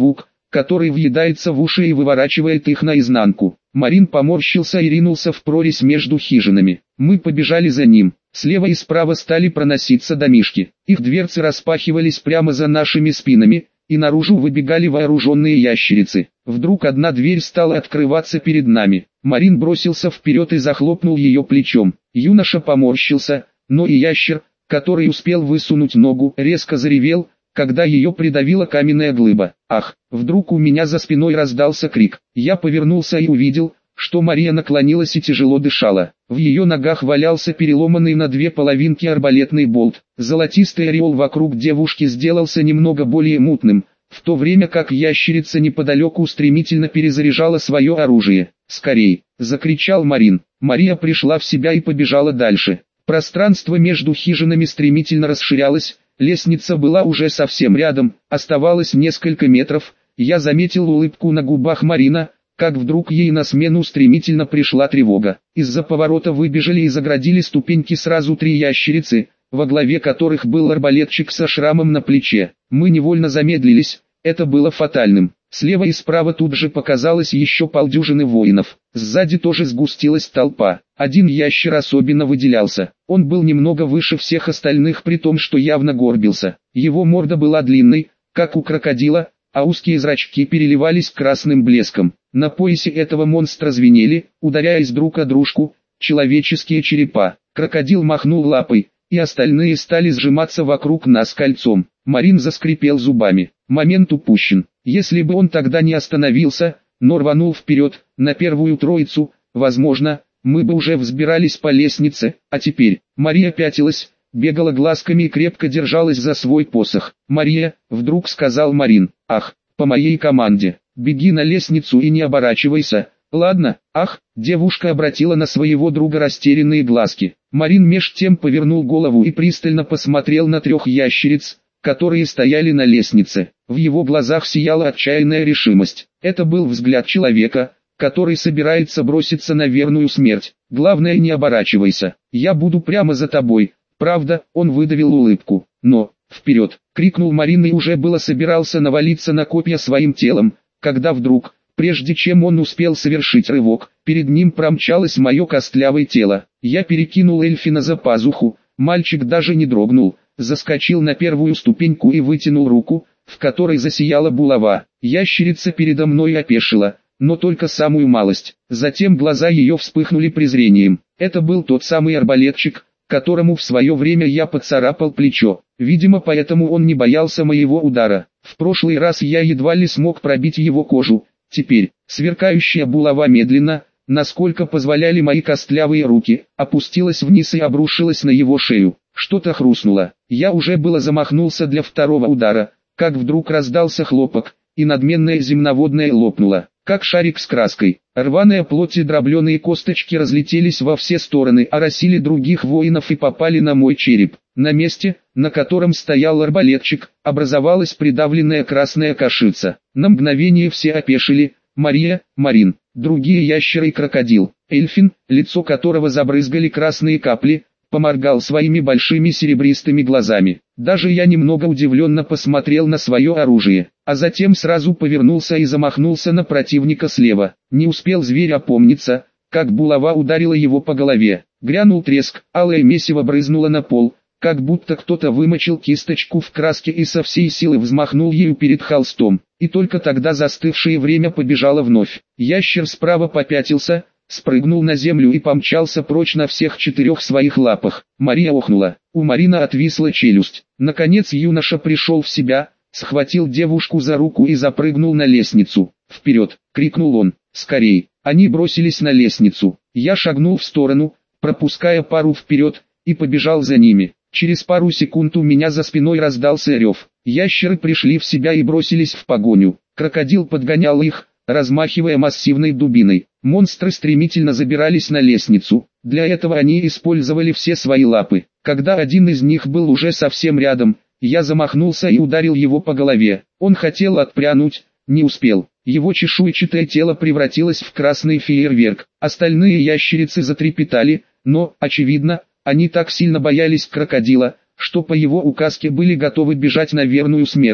который въедается в уши и выворачивает их наизнанку. Марин поморщился и ринулся в прорезь между хижинами. Мы побежали за ним. Слева и справа стали проноситься домишки. Их дверцы распахивались прямо за нашими спинами, и наружу выбегали вооруженные ящерицы. Вдруг одна дверь стала открываться перед нами. Марин бросился вперед и захлопнул ее плечом. Юноша поморщился, но и ящер, который успел высунуть ногу, резко заревел, когда ее придавила каменная глыба. Ах! Вдруг у меня за спиной раздался крик. Я повернулся и увидел, что Мария наклонилась и тяжело дышала. В ее ногах валялся переломанный на две половинки арбалетный болт. Золотистый ореол вокруг девушки сделался немного более мутным, в то время как ящерица неподалеку стремительно перезаряжала свое оружие. «Скорей!» – закричал Марин. Мария пришла в себя и побежала дальше. Пространство между хижинами стремительно расширялось, лестница была уже совсем рядом, оставалось несколько метров. Я заметил улыбку на губах Марина, как вдруг ей на смену стремительно пришла тревога. Из-за поворота выбежали и заградили ступеньки сразу три ящерицы, во главе которых был арбалетчик со шрамом на плече. Мы невольно замедлились, это было фатальным. Слева и справа тут же показалось еще полдюжины воинов. Сзади тоже сгустилась толпа. Один ящер особенно выделялся. Он был немного выше всех остальных, при том, что явно горбился. Его морда была длинной, как у крокодила, а узкие зрачки переливались красным блеском. На поясе этого монстра звенели, ударяясь друг о дружку, человеческие черепа. Крокодил махнул лапой, и остальные стали сжиматься вокруг нас кольцом. Марин заскрипел зубами. Момент упущен. Если бы он тогда не остановился, но рванул вперед, на первую троицу, возможно, мы бы уже взбирались по лестнице, а теперь... Мария пятилась, бегала глазками и крепко держалась за свой посох. «Мария», — вдруг сказал Марин, — «ах, по моей команде, беги на лестницу и не оборачивайся». «Ладно, ах», — девушка обратила на своего друга растерянные глазки. Марин меж тем повернул голову и пристально посмотрел на трех ящериц, которые стояли на лестнице. В его глазах сияла отчаянная решимость. Это был взгляд человека, который собирается броситься на верную смерть. «Главное, не оборачивайся, я буду прямо за тобой». Правда, он выдавил улыбку. «Но, вперед!» — крикнул Марин и уже было собирался навалиться на копья своим телом, когда вдруг, прежде чем он успел совершить рывок, перед ним промчалось мое костлявое тело. Я перекинул Эльфина за пазуху, мальчик даже не дрогнул, заскочил на первую ступеньку и вытянул руку, в которой засияла булава. Ящерица передо мной опешила, но только самую малость. Затем глаза ее вспыхнули презрением. Это был тот самый арбалетчик, которому в свое время я поцарапал плечо. Видимо, поэтому он не боялся моего удара. В прошлый раз я едва ли смог пробить его кожу. Теперь, сверкающая булава медленно, насколько позволяли мои костлявые руки, опустилась вниз и обрушилась на его шею. Что-то хрустнуло. Я уже было замахнулся для второго удара, как вдруг раздался хлопок, и надменное земноводное лопнуло, как шарик с краской. Рваная плоть и дробленые косточки разлетелись во все стороны, оросили других воинов и попали на мой череп. На месте, на котором стоял арбалетчик, образовалась придавленная красная кашица. На мгновение все опешили: Мария, Марин, другие ящеры и крокодил. Эльфин, лицо которого забрызгали красные капли, поморгал своими большими серебристыми глазами. Даже я немного удивленно посмотрел на свое оружие, а затем сразу повернулся и замахнулся на противника слева. Не успел зверь опомниться, как булава ударила его по голове. Грянул треск, алое месиво брызнуло на пол, как будто кто-то вымочил кисточку в краске и со всей силы взмахнул ею перед холстом. И только тогда застывшее время побежало вновь. Ящер справа попятился, спрыгнул на землю и помчался прочь на всех четырех своих лапах. Мария охнула. У Марина отвисла челюсть. Наконец юноша пришел в себя, схватил девушку за руку и запрыгнул на лестницу. «Вперед!» — крикнул он. «Скорей!» Они бросились на лестницу. Я шагнул в сторону, пропуская пару вперед, и побежал за ними. Через пару секунд у меня за спиной раздался рев. Ящеры пришли в себя и бросились в погоню. Крокодил подгонял их, размахивая массивной дубиной. Монстры стремительно забирались на лестницу. Для этого они использовали все свои лапы. Когда один из них был уже совсем рядом, я замахнулся и ударил его по голове. Он хотел отпрянуть, не успел. Его чешуйчатое тело превратилось в красный фейерверк. Остальные ящерицы затрепетали, но, очевидно, они так сильно боялись крокодила, что по его указке были готовы бежать на верную смерть.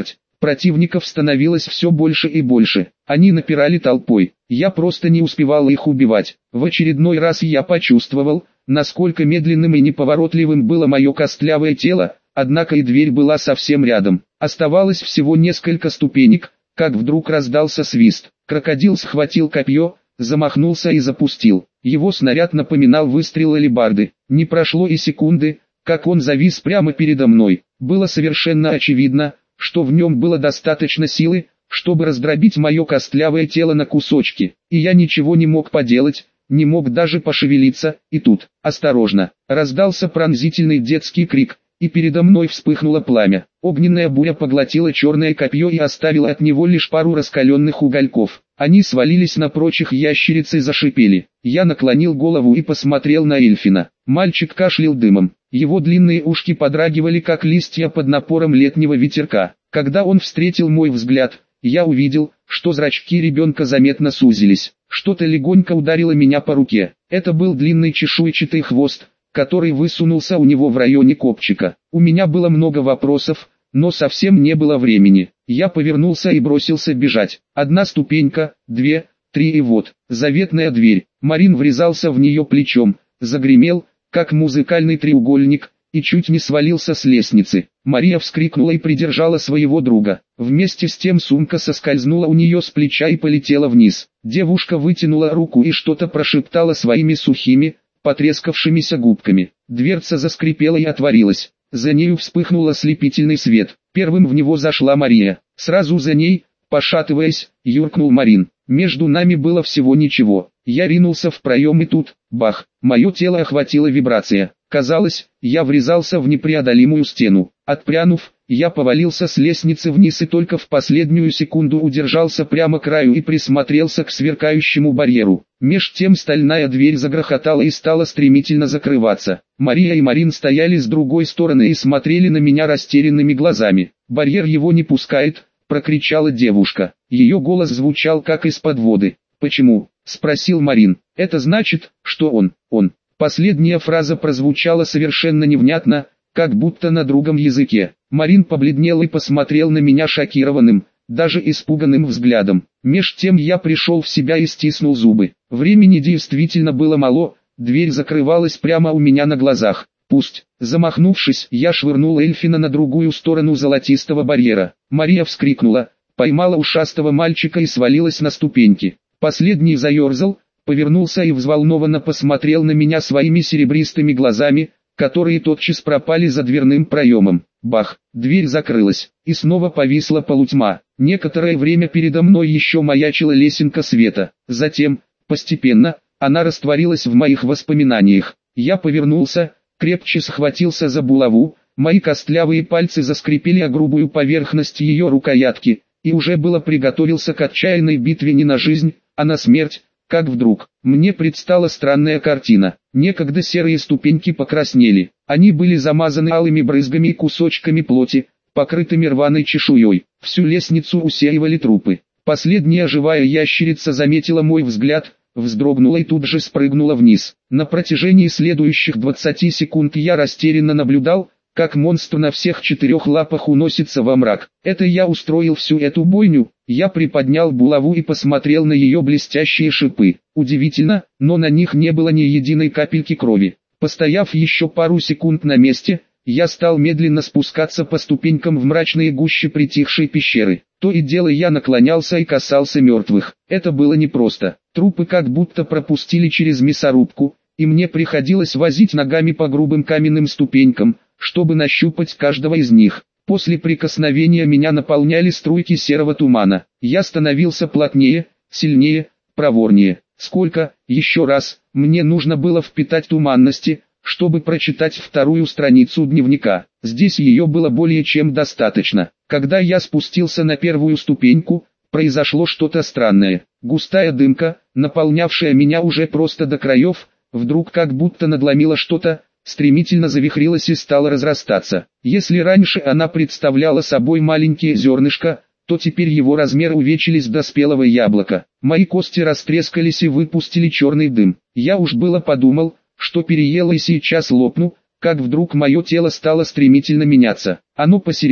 Противников становилось все больше и больше. Они напирали толпой. Я просто не успевал их убивать. В очередной раз я почувствовал, насколько медленным и неповоротливым было мое костлявое тело, однако и дверь была совсем рядом. Оставалось всего несколько ступенек, как вдруг раздался свист. Крокодил схватил копье, замахнулся и запустил. Его снаряд напоминал выстрел алебарды. Не прошло и секунды, как он завис прямо передо мной. Было совершенно очевидно, что в нем было достаточно силы, чтобы раздробить мое костлявое тело на кусочки. И я ничего не мог поделать, не мог даже пошевелиться, и тут, осторожно, раздался пронзительный детский крик, и передо мной вспыхнуло пламя. Огненная буря поглотила черное копье и оставила от него лишь пару раскаленных угольков. Они свалились на прочих ящериц и зашипели. Я наклонил голову и посмотрел на Эльфина. Мальчик кашлял дымом. Его длинные ушки подрагивали, как листья под напором летнего ветерка. Когда он встретил мой взгляд, я увидел, что зрачки ребенка заметно сузились. Что-то легонько ударило меня по руке. Это был длинный чешуйчатый хвост, который высунулся у него в районе копчика. У меня было много вопросов, но совсем не было времени. Я повернулся и бросился бежать. Одна ступенька, две, три и вот, заветная дверь. Марин врезался в нее плечом, загремел, как музыкальный треугольник, и чуть не свалился с лестницы. Мария вскрикнула и придержала своего друга. Вместе с тем сумка соскользнула у нее с плеча и полетела вниз. Девушка вытянула руку и что-то прошептала своими сухими, потрескавшимися губками. Дверца заскрипела и отворилась. За нею вспыхнул ослепительный свет. Первым в него зашла Мария. Сразу за ней, пошатываясь, юркнул Марин. Между нами было всего ничего. Я ринулся в проем и тут, бах, мое тело охватила вибрация. Казалось, я врезался в непреодолимую стену. Отпрянув, я повалился с лестницы вниз и только в последнюю секунду удержался прямо к краю и присмотрелся к сверкающему барьеру. Меж тем стальная дверь загрохотала и стала стремительно закрываться. Мария и Марин стояли с другой стороны и смотрели на меня растерянными глазами. «Барьер его не пускает», — прокричала девушка. Ее голос звучал как из-под воды. «Почему?» — спросил Марин. «Это значит, что он, он». Последняя фраза прозвучала совершенно невнятно, как будто на другом языке. Марин побледнел и посмотрел на меня шокированным, даже испуганным взглядом. Меж тем я пришел в себя и стиснул зубы. Времени действительно было мало, дверь закрывалась прямо у меня на глазах. Пусть. Замахнувшись, я швырнул Эльфина на другую сторону золотистого барьера. Мария вскрикнула, поймала ушастого мальчика и свалилась на ступеньки. Последний заерзал, повернулся и взволнованно посмотрел на меня своими серебристыми глазами, которые тотчас пропали за дверным проемом. Бах, дверь закрылась, и снова повисла полутьма. Некоторое время передо мной еще маячила лесенка света. Затем, постепенно, она растворилась в моих воспоминаниях. Я повернулся, крепче схватился за булаву, мои костлявые пальцы заскрипели о грубую поверхность ее рукоятки, и уже было приготовился к отчаянной битве не на жизнь, а на смерть, как вдруг, мне предстала странная картина. Некогда серые ступеньки покраснели, они были замазаны алыми брызгами и кусочками плоти, покрытыми рваной чешуей. Всю лестницу усеивали трупы. Последняя живая ящерица заметила мой взгляд, вздрогнула и тут же спрыгнула вниз. На протяжении следующих двадцати секунд я растерянно наблюдал, как монстр на всех четырех лапах уносится во мрак. Это я устроил всю эту бойню. Я приподнял булаву и посмотрел на ее блестящие шипы. Удивительно, но на них не было ни единой капельки крови. Постояв еще пару секунд на месте, я стал медленно спускаться по ступенькам в мрачные гущи притихшей пещеры. То и дело я наклонялся и касался мертвых. Это было непросто. Трупы как будто пропустили через мясорубку, и мне приходилось возить ногами по грубым каменным ступенькам, чтобы нащупать каждого из них. После прикосновения меня наполняли струйки серого тумана. Я становился плотнее, сильнее, проворнее. Сколько, еще раз, мне нужно было впитать туманности, чтобы прочитать вторую страницу дневника. Здесь ее было более чем достаточно. Когда я спустился на первую ступеньку, произошло что-то странное. Густая дымка, наполнявшая меня уже просто до краев, вдруг как будто надломила что-то, стремительно завихрилась и стала разрастаться. Если раньше она представляла собой маленькие зернышко, то теперь его размеры увеличились до спелого яблока. Мои кости растрескались и выпустили черный дым. Я уж было подумал, что переел и сейчас лопну, как вдруг мое тело стало стремительно меняться. Оно посерело,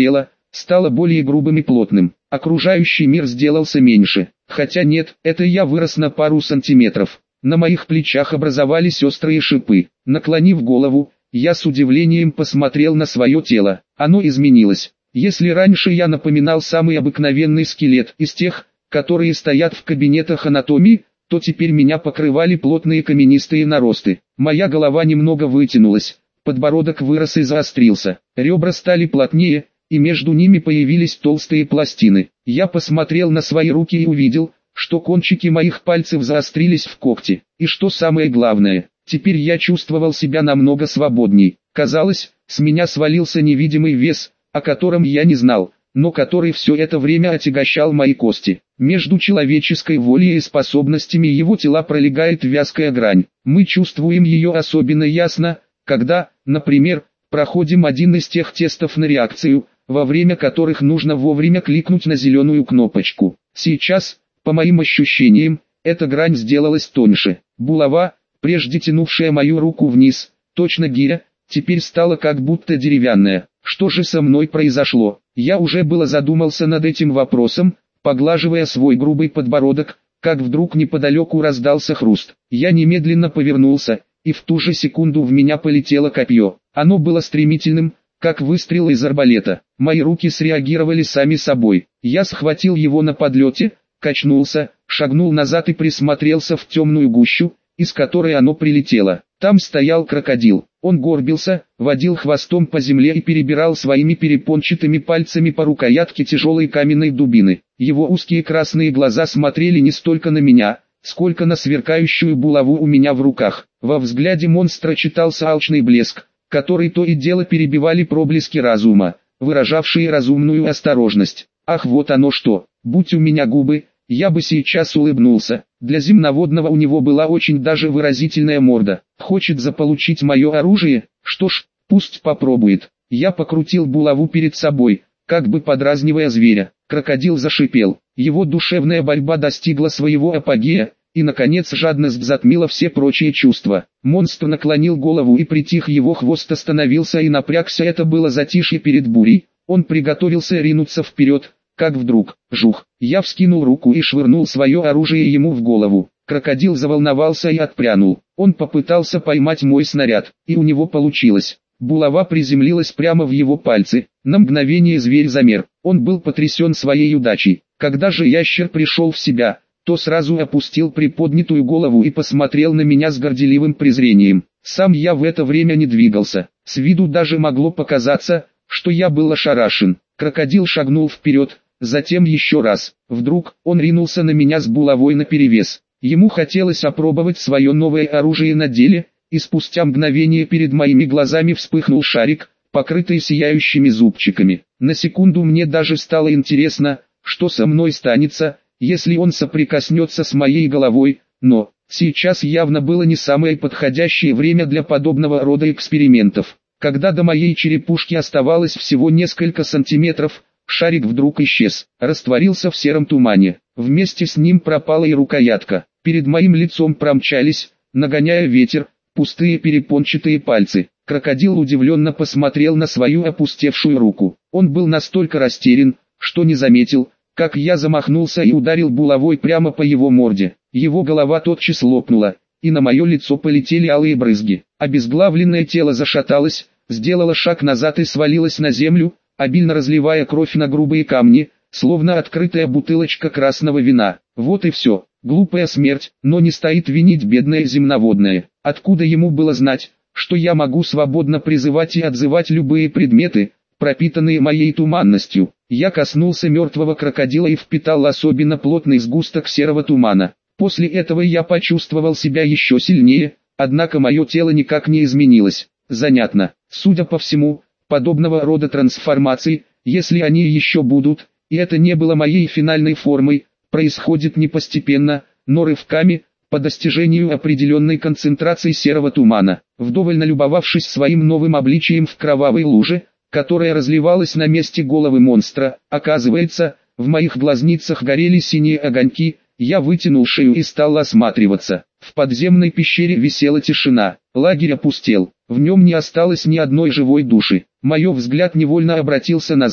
стало более грубым и плотным. Окружающий мир сделался меньше. Хотя нет, это я вырос на пару сантиметров. На моих плечах образовались острые шипы. Наклонив голову, я с удивлением посмотрел на свое тело. Оно изменилось. Если раньше я напоминал самый обыкновенный скелет из тех, которые стоят в кабинетах анатомии, то теперь меня покрывали плотные каменистые наросты. Моя голова немного вытянулась, подбородок вырос и заострился, ребра стали плотнее, и между ними появились толстые пластины. Я посмотрел на свои руки и увидел, что кончики моих пальцев заострились в когти. И что самое главное, теперь я чувствовал себя намного свободней. Казалось, с меня свалился невидимый вес, о котором я не знал, но который все это время отягощал мои кости. Между человеческой волей и способностями его тела пролегает вязкая грань. Мы чувствуем ее особенно ясно, когда, например, проходим один из тех тестов на реакцию, во время которых нужно вовремя кликнуть на зеленую кнопочку. Сейчас, по моим ощущениям, эта грань сделалась тоньше. Булава, прежде тянувшая мою руку вниз, точно гиря, теперь стала как будто деревянная. Что же со мной произошло? Я уже было задумался над этим вопросом, поглаживая свой грубый подбородок, как вдруг неподалеку раздался хруст. Я немедленно повернулся, и в ту же секунду в меня полетело копье. Оно было стремительным, как выстрел из арбалета. Мои руки среагировали сами собой. Я схватил его на подлете, качнулся, шагнул назад и присмотрелся в темную гущу, из которой оно прилетело. Там стоял крокодил. Он горбился, водил хвостом по земле и перебирал своими перепончатыми пальцами по рукоятке тяжелой каменной дубины. Его узкие красные глаза смотрели не столько на меня, сколько на сверкающую булаву у меня в руках. Во взгляде монстра читался алчный блеск, который то и дело перебивали проблески разума, выражавшие разумную осторожность. Ах, вот оно что, будь у меня губы, я бы сейчас улыбнулся. Для земноводного у него была очень даже выразительная морда. Хочет заполучить мое оружие? Что ж, пусть попробует. Я покрутил булаву перед собой, как бы подразнивая зверя. Крокодил зашипел. Его душевная борьба достигла своего апогея, и наконец жадность затмила все прочие чувства. Монстр наклонил голову и притих, его хвост остановился и напрягся. Это было затишье перед бурей. Он приготовился ринуться вперед, как вдруг, жух, я вскинул руку и швырнул свое оружие ему в голову. Крокодил заволновался и отпрянул. Он попытался поймать мой снаряд, и у него получилось. Булава приземлилась прямо в его пальцы. На мгновение зверь замер. Он был потрясен своей удачей. Когда же ящер пришел в себя, то сразу опустил приподнятую голову и посмотрел на меня с горделивым презрением. Сам я в это время не двигался. С виду даже могло показаться, что я был ошарашен. Крокодил шагнул вперед, затем еще раз. Вдруг он ринулся на меня с булавой наперевес. Ему хотелось опробовать свое новое оружие на деле, и спустя мгновение перед моими глазами вспыхнул шарик, покрытый сияющими зубчиками. На секунду мне даже стало интересно, что со мной станется, если он соприкоснется с моей головой, но сейчас явно было не самое подходящее время для подобного рода экспериментов. Когда до моей черепушки оставалось всего несколько сантиметров, шарик вдруг исчез, растворился в сером тумане. Вместе с ним пропала и рукоятка. Перед моим лицом промчались, нагоняя ветер, пустые перепончатые пальцы. Крокодил удивленно посмотрел на свою опустевшую руку. Он был настолько растерян, что не заметил, как я замахнулся и ударил булавой прямо по его морде. Его голова тотчас лопнула, и на мое лицо полетели алые брызги. Обезглавленное тело зашаталось, сделало шаг назад и свалилось на землю, обильно разливая кровь на грубые камни, словно открытая бутылочка красного вина. Вот и все, глупая смерть, но не стоит винить бедное земноводное. Откуда ему было знать, что я могу свободно призывать и отзывать любые предметы, пропитанные моей туманностью? Я коснулся мертвого крокодила и впитал особенно плотный сгусток серого тумана. После этого я почувствовал себя еще сильнее, однако мое тело никак не изменилось. Занятно. Судя по всему, подобного рода трансформации, если они еще будут, и это не было моей финальной формой, происходит не постепенно, но рывками, по достижению определенной концентрации серого тумана. Вдоволь налюбовавшись своим новым обличием в кровавой луже, которая разливалась на месте головы монстра, оказывается, в моих глазницах горели синие огоньки. Я вытянул шею и стал осматриваться. В подземной пещере висела тишина. Лагерь опустел. В нем не осталось ни одной живой души. Мой взгляд невольно обратился назад,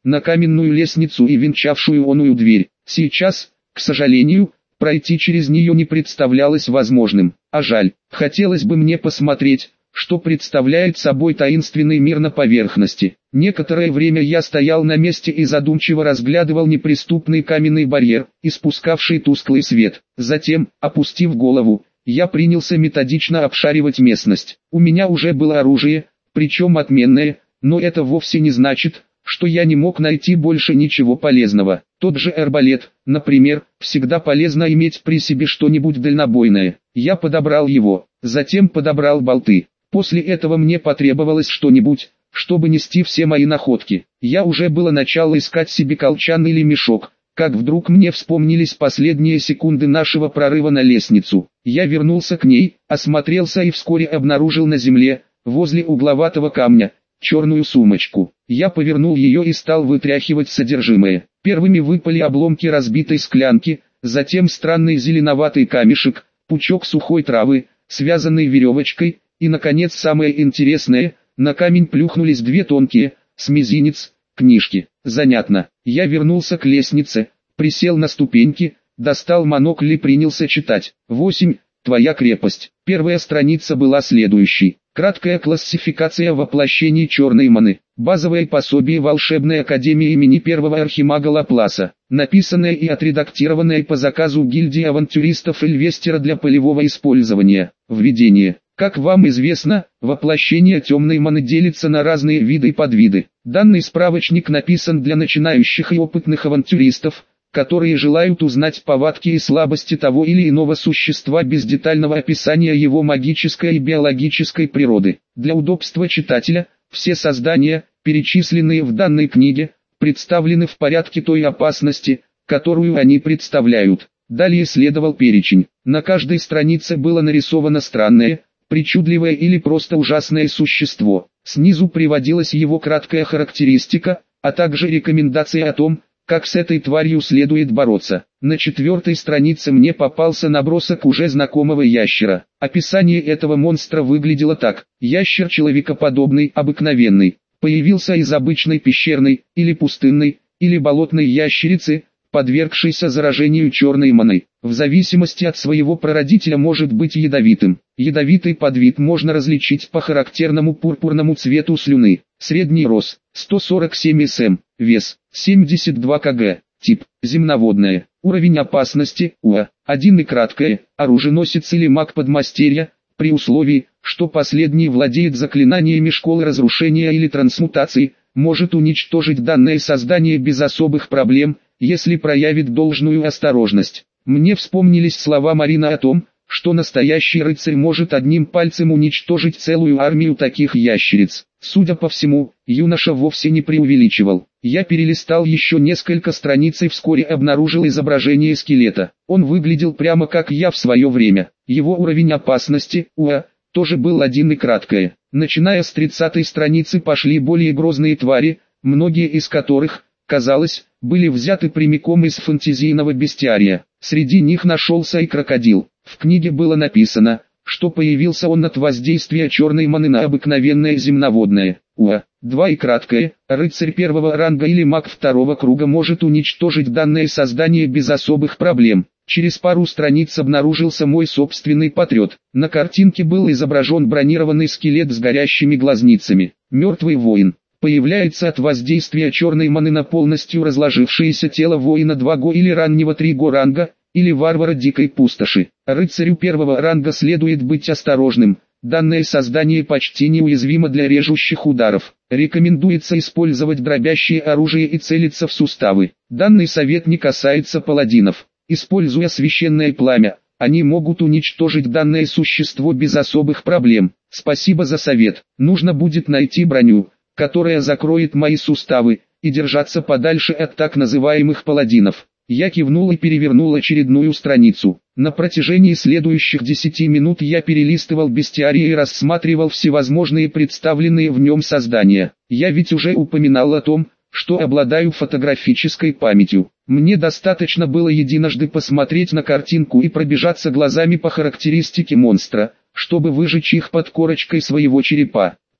на каменную лестницу и венчавшую оную дверь. Сейчас, к сожалению, пройти через нее не представлялось возможным. А жаль, хотелось бы мне посмотреть, что представляет собой таинственный мир на поверхности. Некоторое время я стоял на месте и задумчиво разглядывал неприступный каменный барьер, испускавший тусклый свет. Затем, опустив голову, я принялся методично обшаривать местность. У меня уже было оружие, причем отменное, но это вовсе не значит, что я не мог найти больше ничего полезного. Тот же арбалет, например, всегда полезно иметь при себе что-нибудь дальнобойное. Я подобрал его, затем подобрал болты. После этого мне потребовалось что-нибудь, чтобы нести все мои находки. Я уже было начал искать себе колчан или мешок, как вдруг мне вспомнились последние секунды нашего прорыва на лестницу. Я вернулся к ней, осмотрелся и вскоре обнаружил на земле, возле угловатого камня, черную сумочку. Я повернул ее и стал вытряхивать содержимое. Первыми выпали обломки разбитой склянки, затем странный зеленоватый камешек, пучок сухой травы, связанный веревочкой, и, наконец, самое интересное, на камень плюхнулись две тонкие, с мизинец, книжки. Занятно. Я вернулся к лестнице, присел на ступеньки, достал монокль и принялся читать. восемь. Твоя крепость. Первая страница была следующей. Краткая классификация воплощений черной маны. Базовое пособие волшебной академии имени первого архимага Лапласа. Написанное и отредактированное по заказу гильдии авантюристов Эльвестера для полевого использования. Введение. Как вам известно, воплощение темной маны делится на разные виды и подвиды. Данный справочник написан для начинающих и опытных авантюристов, которые желают узнать повадки и слабости того или иного существа без детального описания его магической и биологической природы. Для удобства читателя, все создания, перечисленные в данной книге, представлены в порядке той опасности, которую они представляют. Далее следовал перечень. На каждой странице было нарисовано странное, причудливое или просто ужасное существо. Снизу приводилась его краткая характеристика, а также рекомендация о том, как с этой тварью следует бороться. На четвертой странице мне попался набросок уже знакомого ящера. Описание этого монстра выглядело так. Ящер человекоподобный, обыкновенный. Появился из обычной пещерной, или пустынной, или болотной ящерицы, подвергшейся заражению черной маной. В зависимости от своего прародителя может быть ядовитым. Ядовитый подвид можно различить по характерному пурпурному цвету слюны. Средний рост сто сорок семь сантиметров, вес семьдесят два килограмма, тип земноводное, уровень опасности УА один и краткое, оруженосец или маг-подмастерья, при условии, что последний владеет заклинаниями школы разрушения или трансмутации, может уничтожить данное создание без особых проблем, если проявит должную осторожность. Мне вспомнились слова Марина о том, что настоящий рыцарь может одним пальцем уничтожить целую армию таких ящериц. Судя по всему, юноша вовсе не преувеличивал. Я перелистал еще несколько страниц и вскоре обнаружил изображение скелета. Он выглядел прямо как я в свое время. Его уровень опасности, УА, тоже был один и краткое. Начиная с тридцатой страницы пошли более грозные твари, многие из которых, казалось, были взяты прямиком из фэнтезийного бестиария. Среди них нашелся и крокодил. В книге было написано, что появился он от воздействия черной маны на обыкновенное земноводное. УА. Два и краткое, рыцарь первого ранга или маг второго круга может уничтожить данное создание без особых проблем. Через пару страниц обнаружился мой собственный патриот. На картинке был изображен бронированный скелет с горящими глазницами. Мертвый воин. Появляется от воздействия черной маны на полностью разложившееся тело воина два го или раннего три го ранга, или варвара дикой пустоши. Рыцарю первого ранга следует быть осторожным. Данное создание почти неуязвимо для режущих ударов. Рекомендуется использовать дробящее оружие и целиться в суставы. Данный совет не касается паладинов. Используя священное пламя, они могут уничтожить данное существо без особых проблем. Спасибо за совет. Нужно будет найти броню, которая закроет мои суставы, и держаться подальше от так называемых паладинов. Я кивнул и перевернул очередную страницу. На протяжении следующих десяти минут я перелистывал бестиарий и рассматривал всевозможные представленные в нем создания. Я ведь уже упоминал о том, что обладаю фотографической памятью. Мне достаточно было единожды посмотреть на картинку и пробежаться глазами по характеристике монстра, чтобы выжечь их под корочкой своего черепа.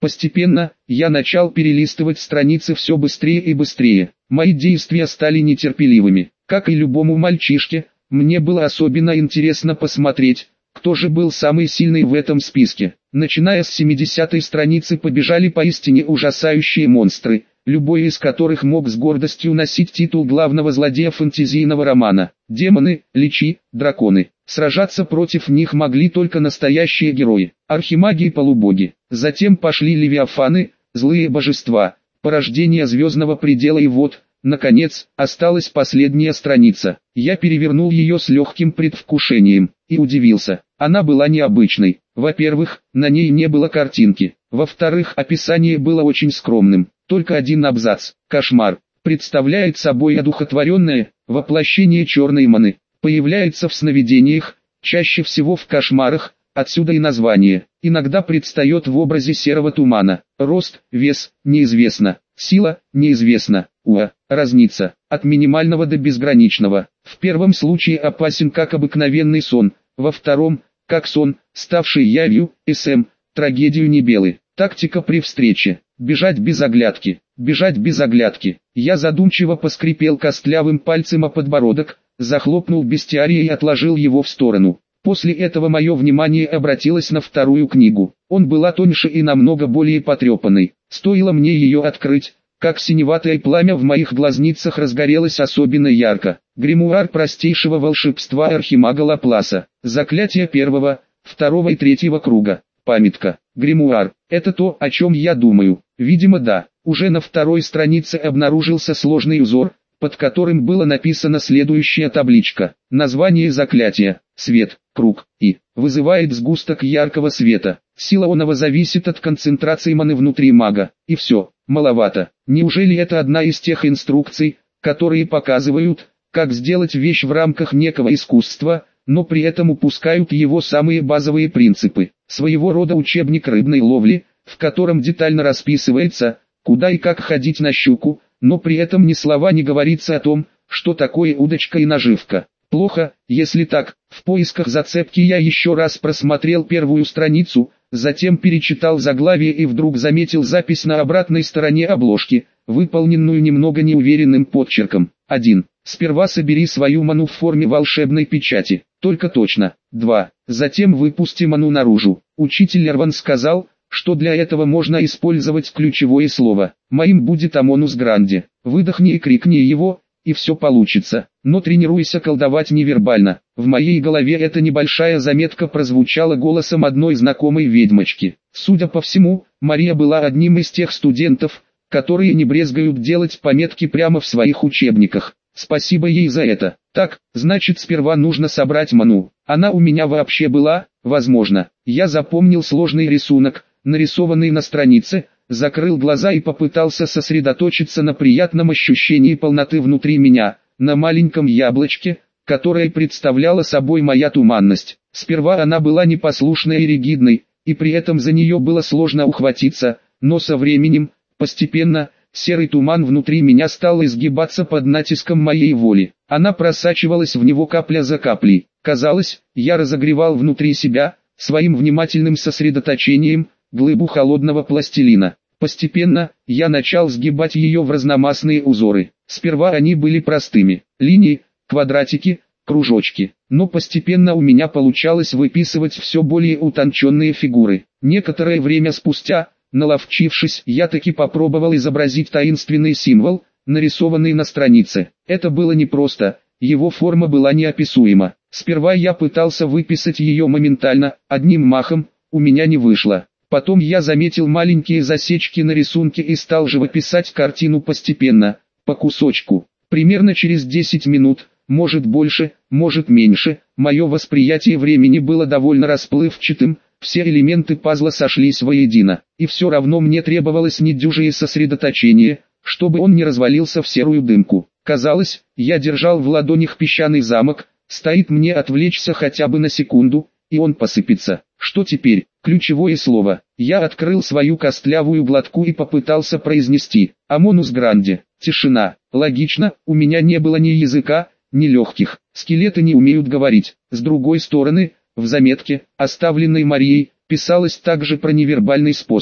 Постепенно, я начал перелистывать страницы все быстрее и быстрее. Мои действия стали нетерпеливыми. Как и любому мальчишке, мне было особенно интересно посмотреть, кто же был самый сильный в этом списке. Начиная с семидесятой страницы побежали поистине ужасающие монстры, любой из которых мог с гордостью носить титул главного злодея фэнтезийного романа. Демоны, личи, драконы. Сражаться против них могли только настоящие герои, архимаги и полубоги. Затем пошли левиафаны, злые божества, порождения звездного предела, и вот, наконец, осталась последняя страница. Я перевернул ее с легким предвкушением и удивился. Она была необычной. Во-первых, на ней не было картинки. Во-вторых, описание было очень скромным. Только один абзац. Кошмар представляет собой одухотворенное воплощение черной маны. Появляется в сновидениях, чаще всего в кошмарах, отсюда и название. Иногда предстает в образе серого тумана. Рост, вес, неизвестно. Сила, неизвестно. Уа, разница, от минимального до безграничного. В первом случае опасен как обыкновенный сон, во втором, как сон, ставший явью, СМ, трагедию Нибелы. Тактика при встрече. Бежать без оглядки, бежать без оглядки. Я задумчиво поскрипел костлявым пальцем о подбородок, захлопнул бестиарий и отложил его в сторону. После этого мое внимание обратилось на вторую книгу. Он была тоньше и намного более потрепанной. Стоило мне ее открыть, как синеватое пламя в моих глазницах разгорелось особенно ярко. Гримуар простейшего волшебства архимага Лапласа. Заклятие первого, второго и третьего круга. Памятка. Гримуар. Это то, о чем я думаю. Видимо, да. Уже на второй странице обнаружился сложный узор, под которым было написано следующая табличка. Название заклятия. Свет, круг, и вызывает сгусток яркого света. Сила оного зависит от концентрации маны внутри мага. И все, маловато. Неужели это одна из тех инструкций, которые показывают, как сделать вещь в рамках некого искусства, но при этом упускают его самые базовые принципы? Своего рода учебник рыбной ловли, в котором детально расписывается, куда и как ходить на щуку, но при этом ни слова не говорится о том, что такое удочка и наживка. Плохо, если так. В поисках зацепки я еще раз просмотрел первую страницу, затем перечитал заглавие и вдруг заметил запись на обратной стороне обложки, выполненную немного неуверенным подчерком. один. Сперва собери свою ману в форме волшебной печати, только точно. два. Затем выпусти ману наружу. Учитель Эрван сказал, что для этого можно использовать ключевое слово. Моим будет Амонус Гранди. Выдохни и крикни его, и все получится. Но тренируйся колдовать невербально. В моей голове эта небольшая заметка прозвучала голосом одной знакомой ведьмочки. Судя по всему, Мария была одним из тех студентов, которые не брезгают делать пометки прямо в своих учебниках. Спасибо ей за это. Так, значит, сперва нужно собрать ману. Она у меня вообще была, возможно. Я запомнил сложный рисунок, нарисованный на странице, закрыл глаза и попытался сосредоточиться на приятном ощущении полноты внутри меня, на маленьком яблочке, которое представляла собой моя туманность. Сперва она была непослушной и ригидной, и при этом за нее было сложно ухватиться, но со временем, постепенно, серый туман внутри меня стал изгибаться под натиском моей воли. Она просачивалась в него капля за каплей. Казалось, я разогревал внутри себя, своим внимательным сосредоточением, глыбу холодного пластилина. Постепенно, я начал сгибать ее в разномастные узоры. Сперва они были простыми. Линии, квадратики, кружочки. Но постепенно у меня получалось выписывать все более утонченные фигуры. Некоторое время спустя, наловчившись, я таки попробовал изобразить таинственный символ, нарисованный на странице. Это было непросто, его форма была неописуема. Сперва я пытался выписать ее моментально, одним махом, у меня не вышло. Потом я заметил маленькие засечки на рисунке и стал живописать картину постепенно, по кусочку. Примерно через десять минут, может больше, может меньше, мое восприятие времени было довольно расплывчатым, все элементы пазла сошлись воедино, и все равно мне требовалось недюжие сосредоточение, чтобы он не развалился в серую дымку. Казалось, я держал в ладонях песчаный замок, стоит мне отвлечься хотя бы на секунду, и он посыпется. Что теперь? Ключевое слово. Я открыл свою костлявую глотку и попытался произнести «Амонус Гранди». Тишина. Логично, у меня не было ни языка, ни легких. Скелеты не умеют говорить. С другой стороны, в заметке, оставленной Марией, писалось также про невербальный способ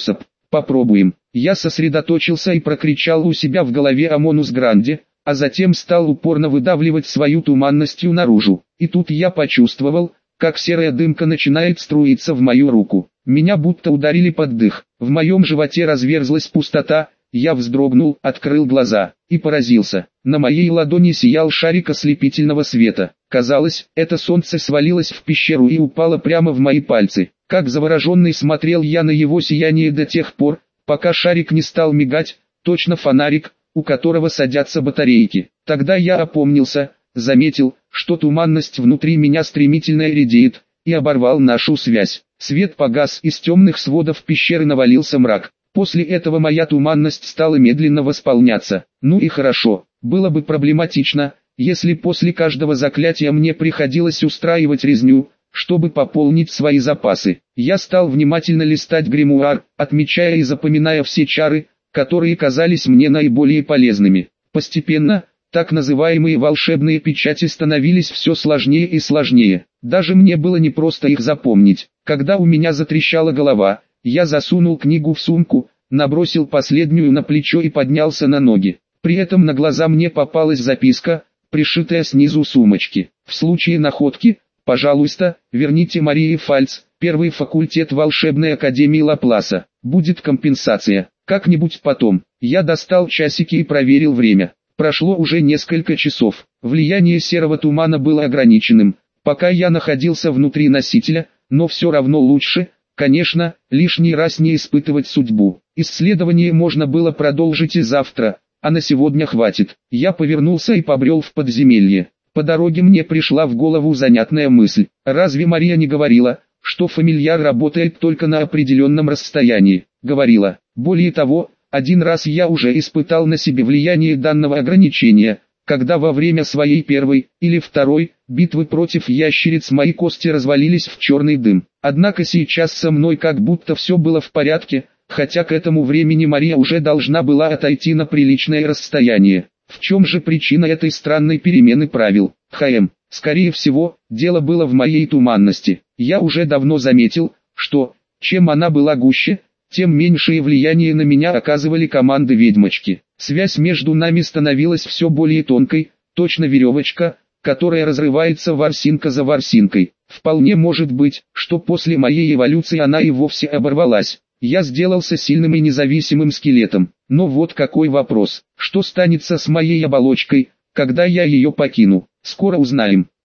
Попробуем. Я сосредоточился и прокричал у себя в голове Амонус Гранде, а затем стал упорно выдавливать свою туманностью наружу. И тут я почувствовал, как серая дымка начинает струиться в мою руку. Меня будто ударили под дых. В моем животе разверзлась пустота, я вздрогнул, открыл глаза и поразился. На моей ладони сиял шарик ослепительного света. Казалось, это солнце свалилось в пещеру и упало прямо в мои пальцы. Как завороженный смотрел я на его сияние до тех пор, пока шарик не стал мигать, точно фонарик, у которого садятся батарейки. Тогда я опомнился, заметил, что туманность внутри меня стремительно редеет, и оборвал нашу связь. Свет погас, из темных сводов пещеры навалился мрак. После этого моя туманность стала медленно восполняться. Ну и хорошо, было бы проблематично, если после каждого заклятия мне приходилось устраивать резню, чтобы пополнить свои запасы. Я стал внимательно листать гримуар, отмечая и запоминая все чары, которые казались мне наиболее полезными. Постепенно, так называемые волшебные печати становились все сложнее и сложнее. Даже мне было непросто их запомнить. Когда у меня затрещала голова, я засунул книгу в сумку, набросил последнюю на плечо и поднялся на ноги. При этом на глаза мне попалась записка, пришитая снизу сумочки. В случае находки, пожалуйста, верните Марии Фальц, первый факультет волшебной академии Лапласа. Будет компенсация. Как-нибудь потом. Я достал часики и проверил время. Прошло уже несколько часов. Влияние серого тумана было ограниченным, пока я находился внутри носителя, но все равно лучше, конечно, лишний раз не испытывать судьбу. Исследование можно было продолжить и завтра, а на сегодня хватит. Я повернулся и побрел в подземелье. По дороге мне пришла в голову занятная мысль. Разве Мария не говорила, что фамильяр работает только на определенном расстоянии? Говорила. Более того, один раз я уже испытал на себе влияние данного ограничения, когда во время своей первой, или второй, битвы против ящериц мои кости развалились в черный дым. Однако сейчас со мной как будто все было в порядке, хотя к этому времени Мария уже должна была отойти на приличное расстояние. В чем же причина этой странной перемены правил? Хм, скорее всего, дело было в моей туманности. Я уже давно заметил, что, чем она была гуще, тем меньшее влияние на меня оказывали команды ведьмочки. Связь между нами становилась все более тонкой, точно веревочка, которая разрывается ворсинка за ворсинкой. Вполне может быть, что после моей эволюции она и вовсе оборвалась. Я сделался сильным и независимым скелетом. Но вот какой вопрос: что станется с моей оболочкой, когда я ее покину? Скоро узнаем.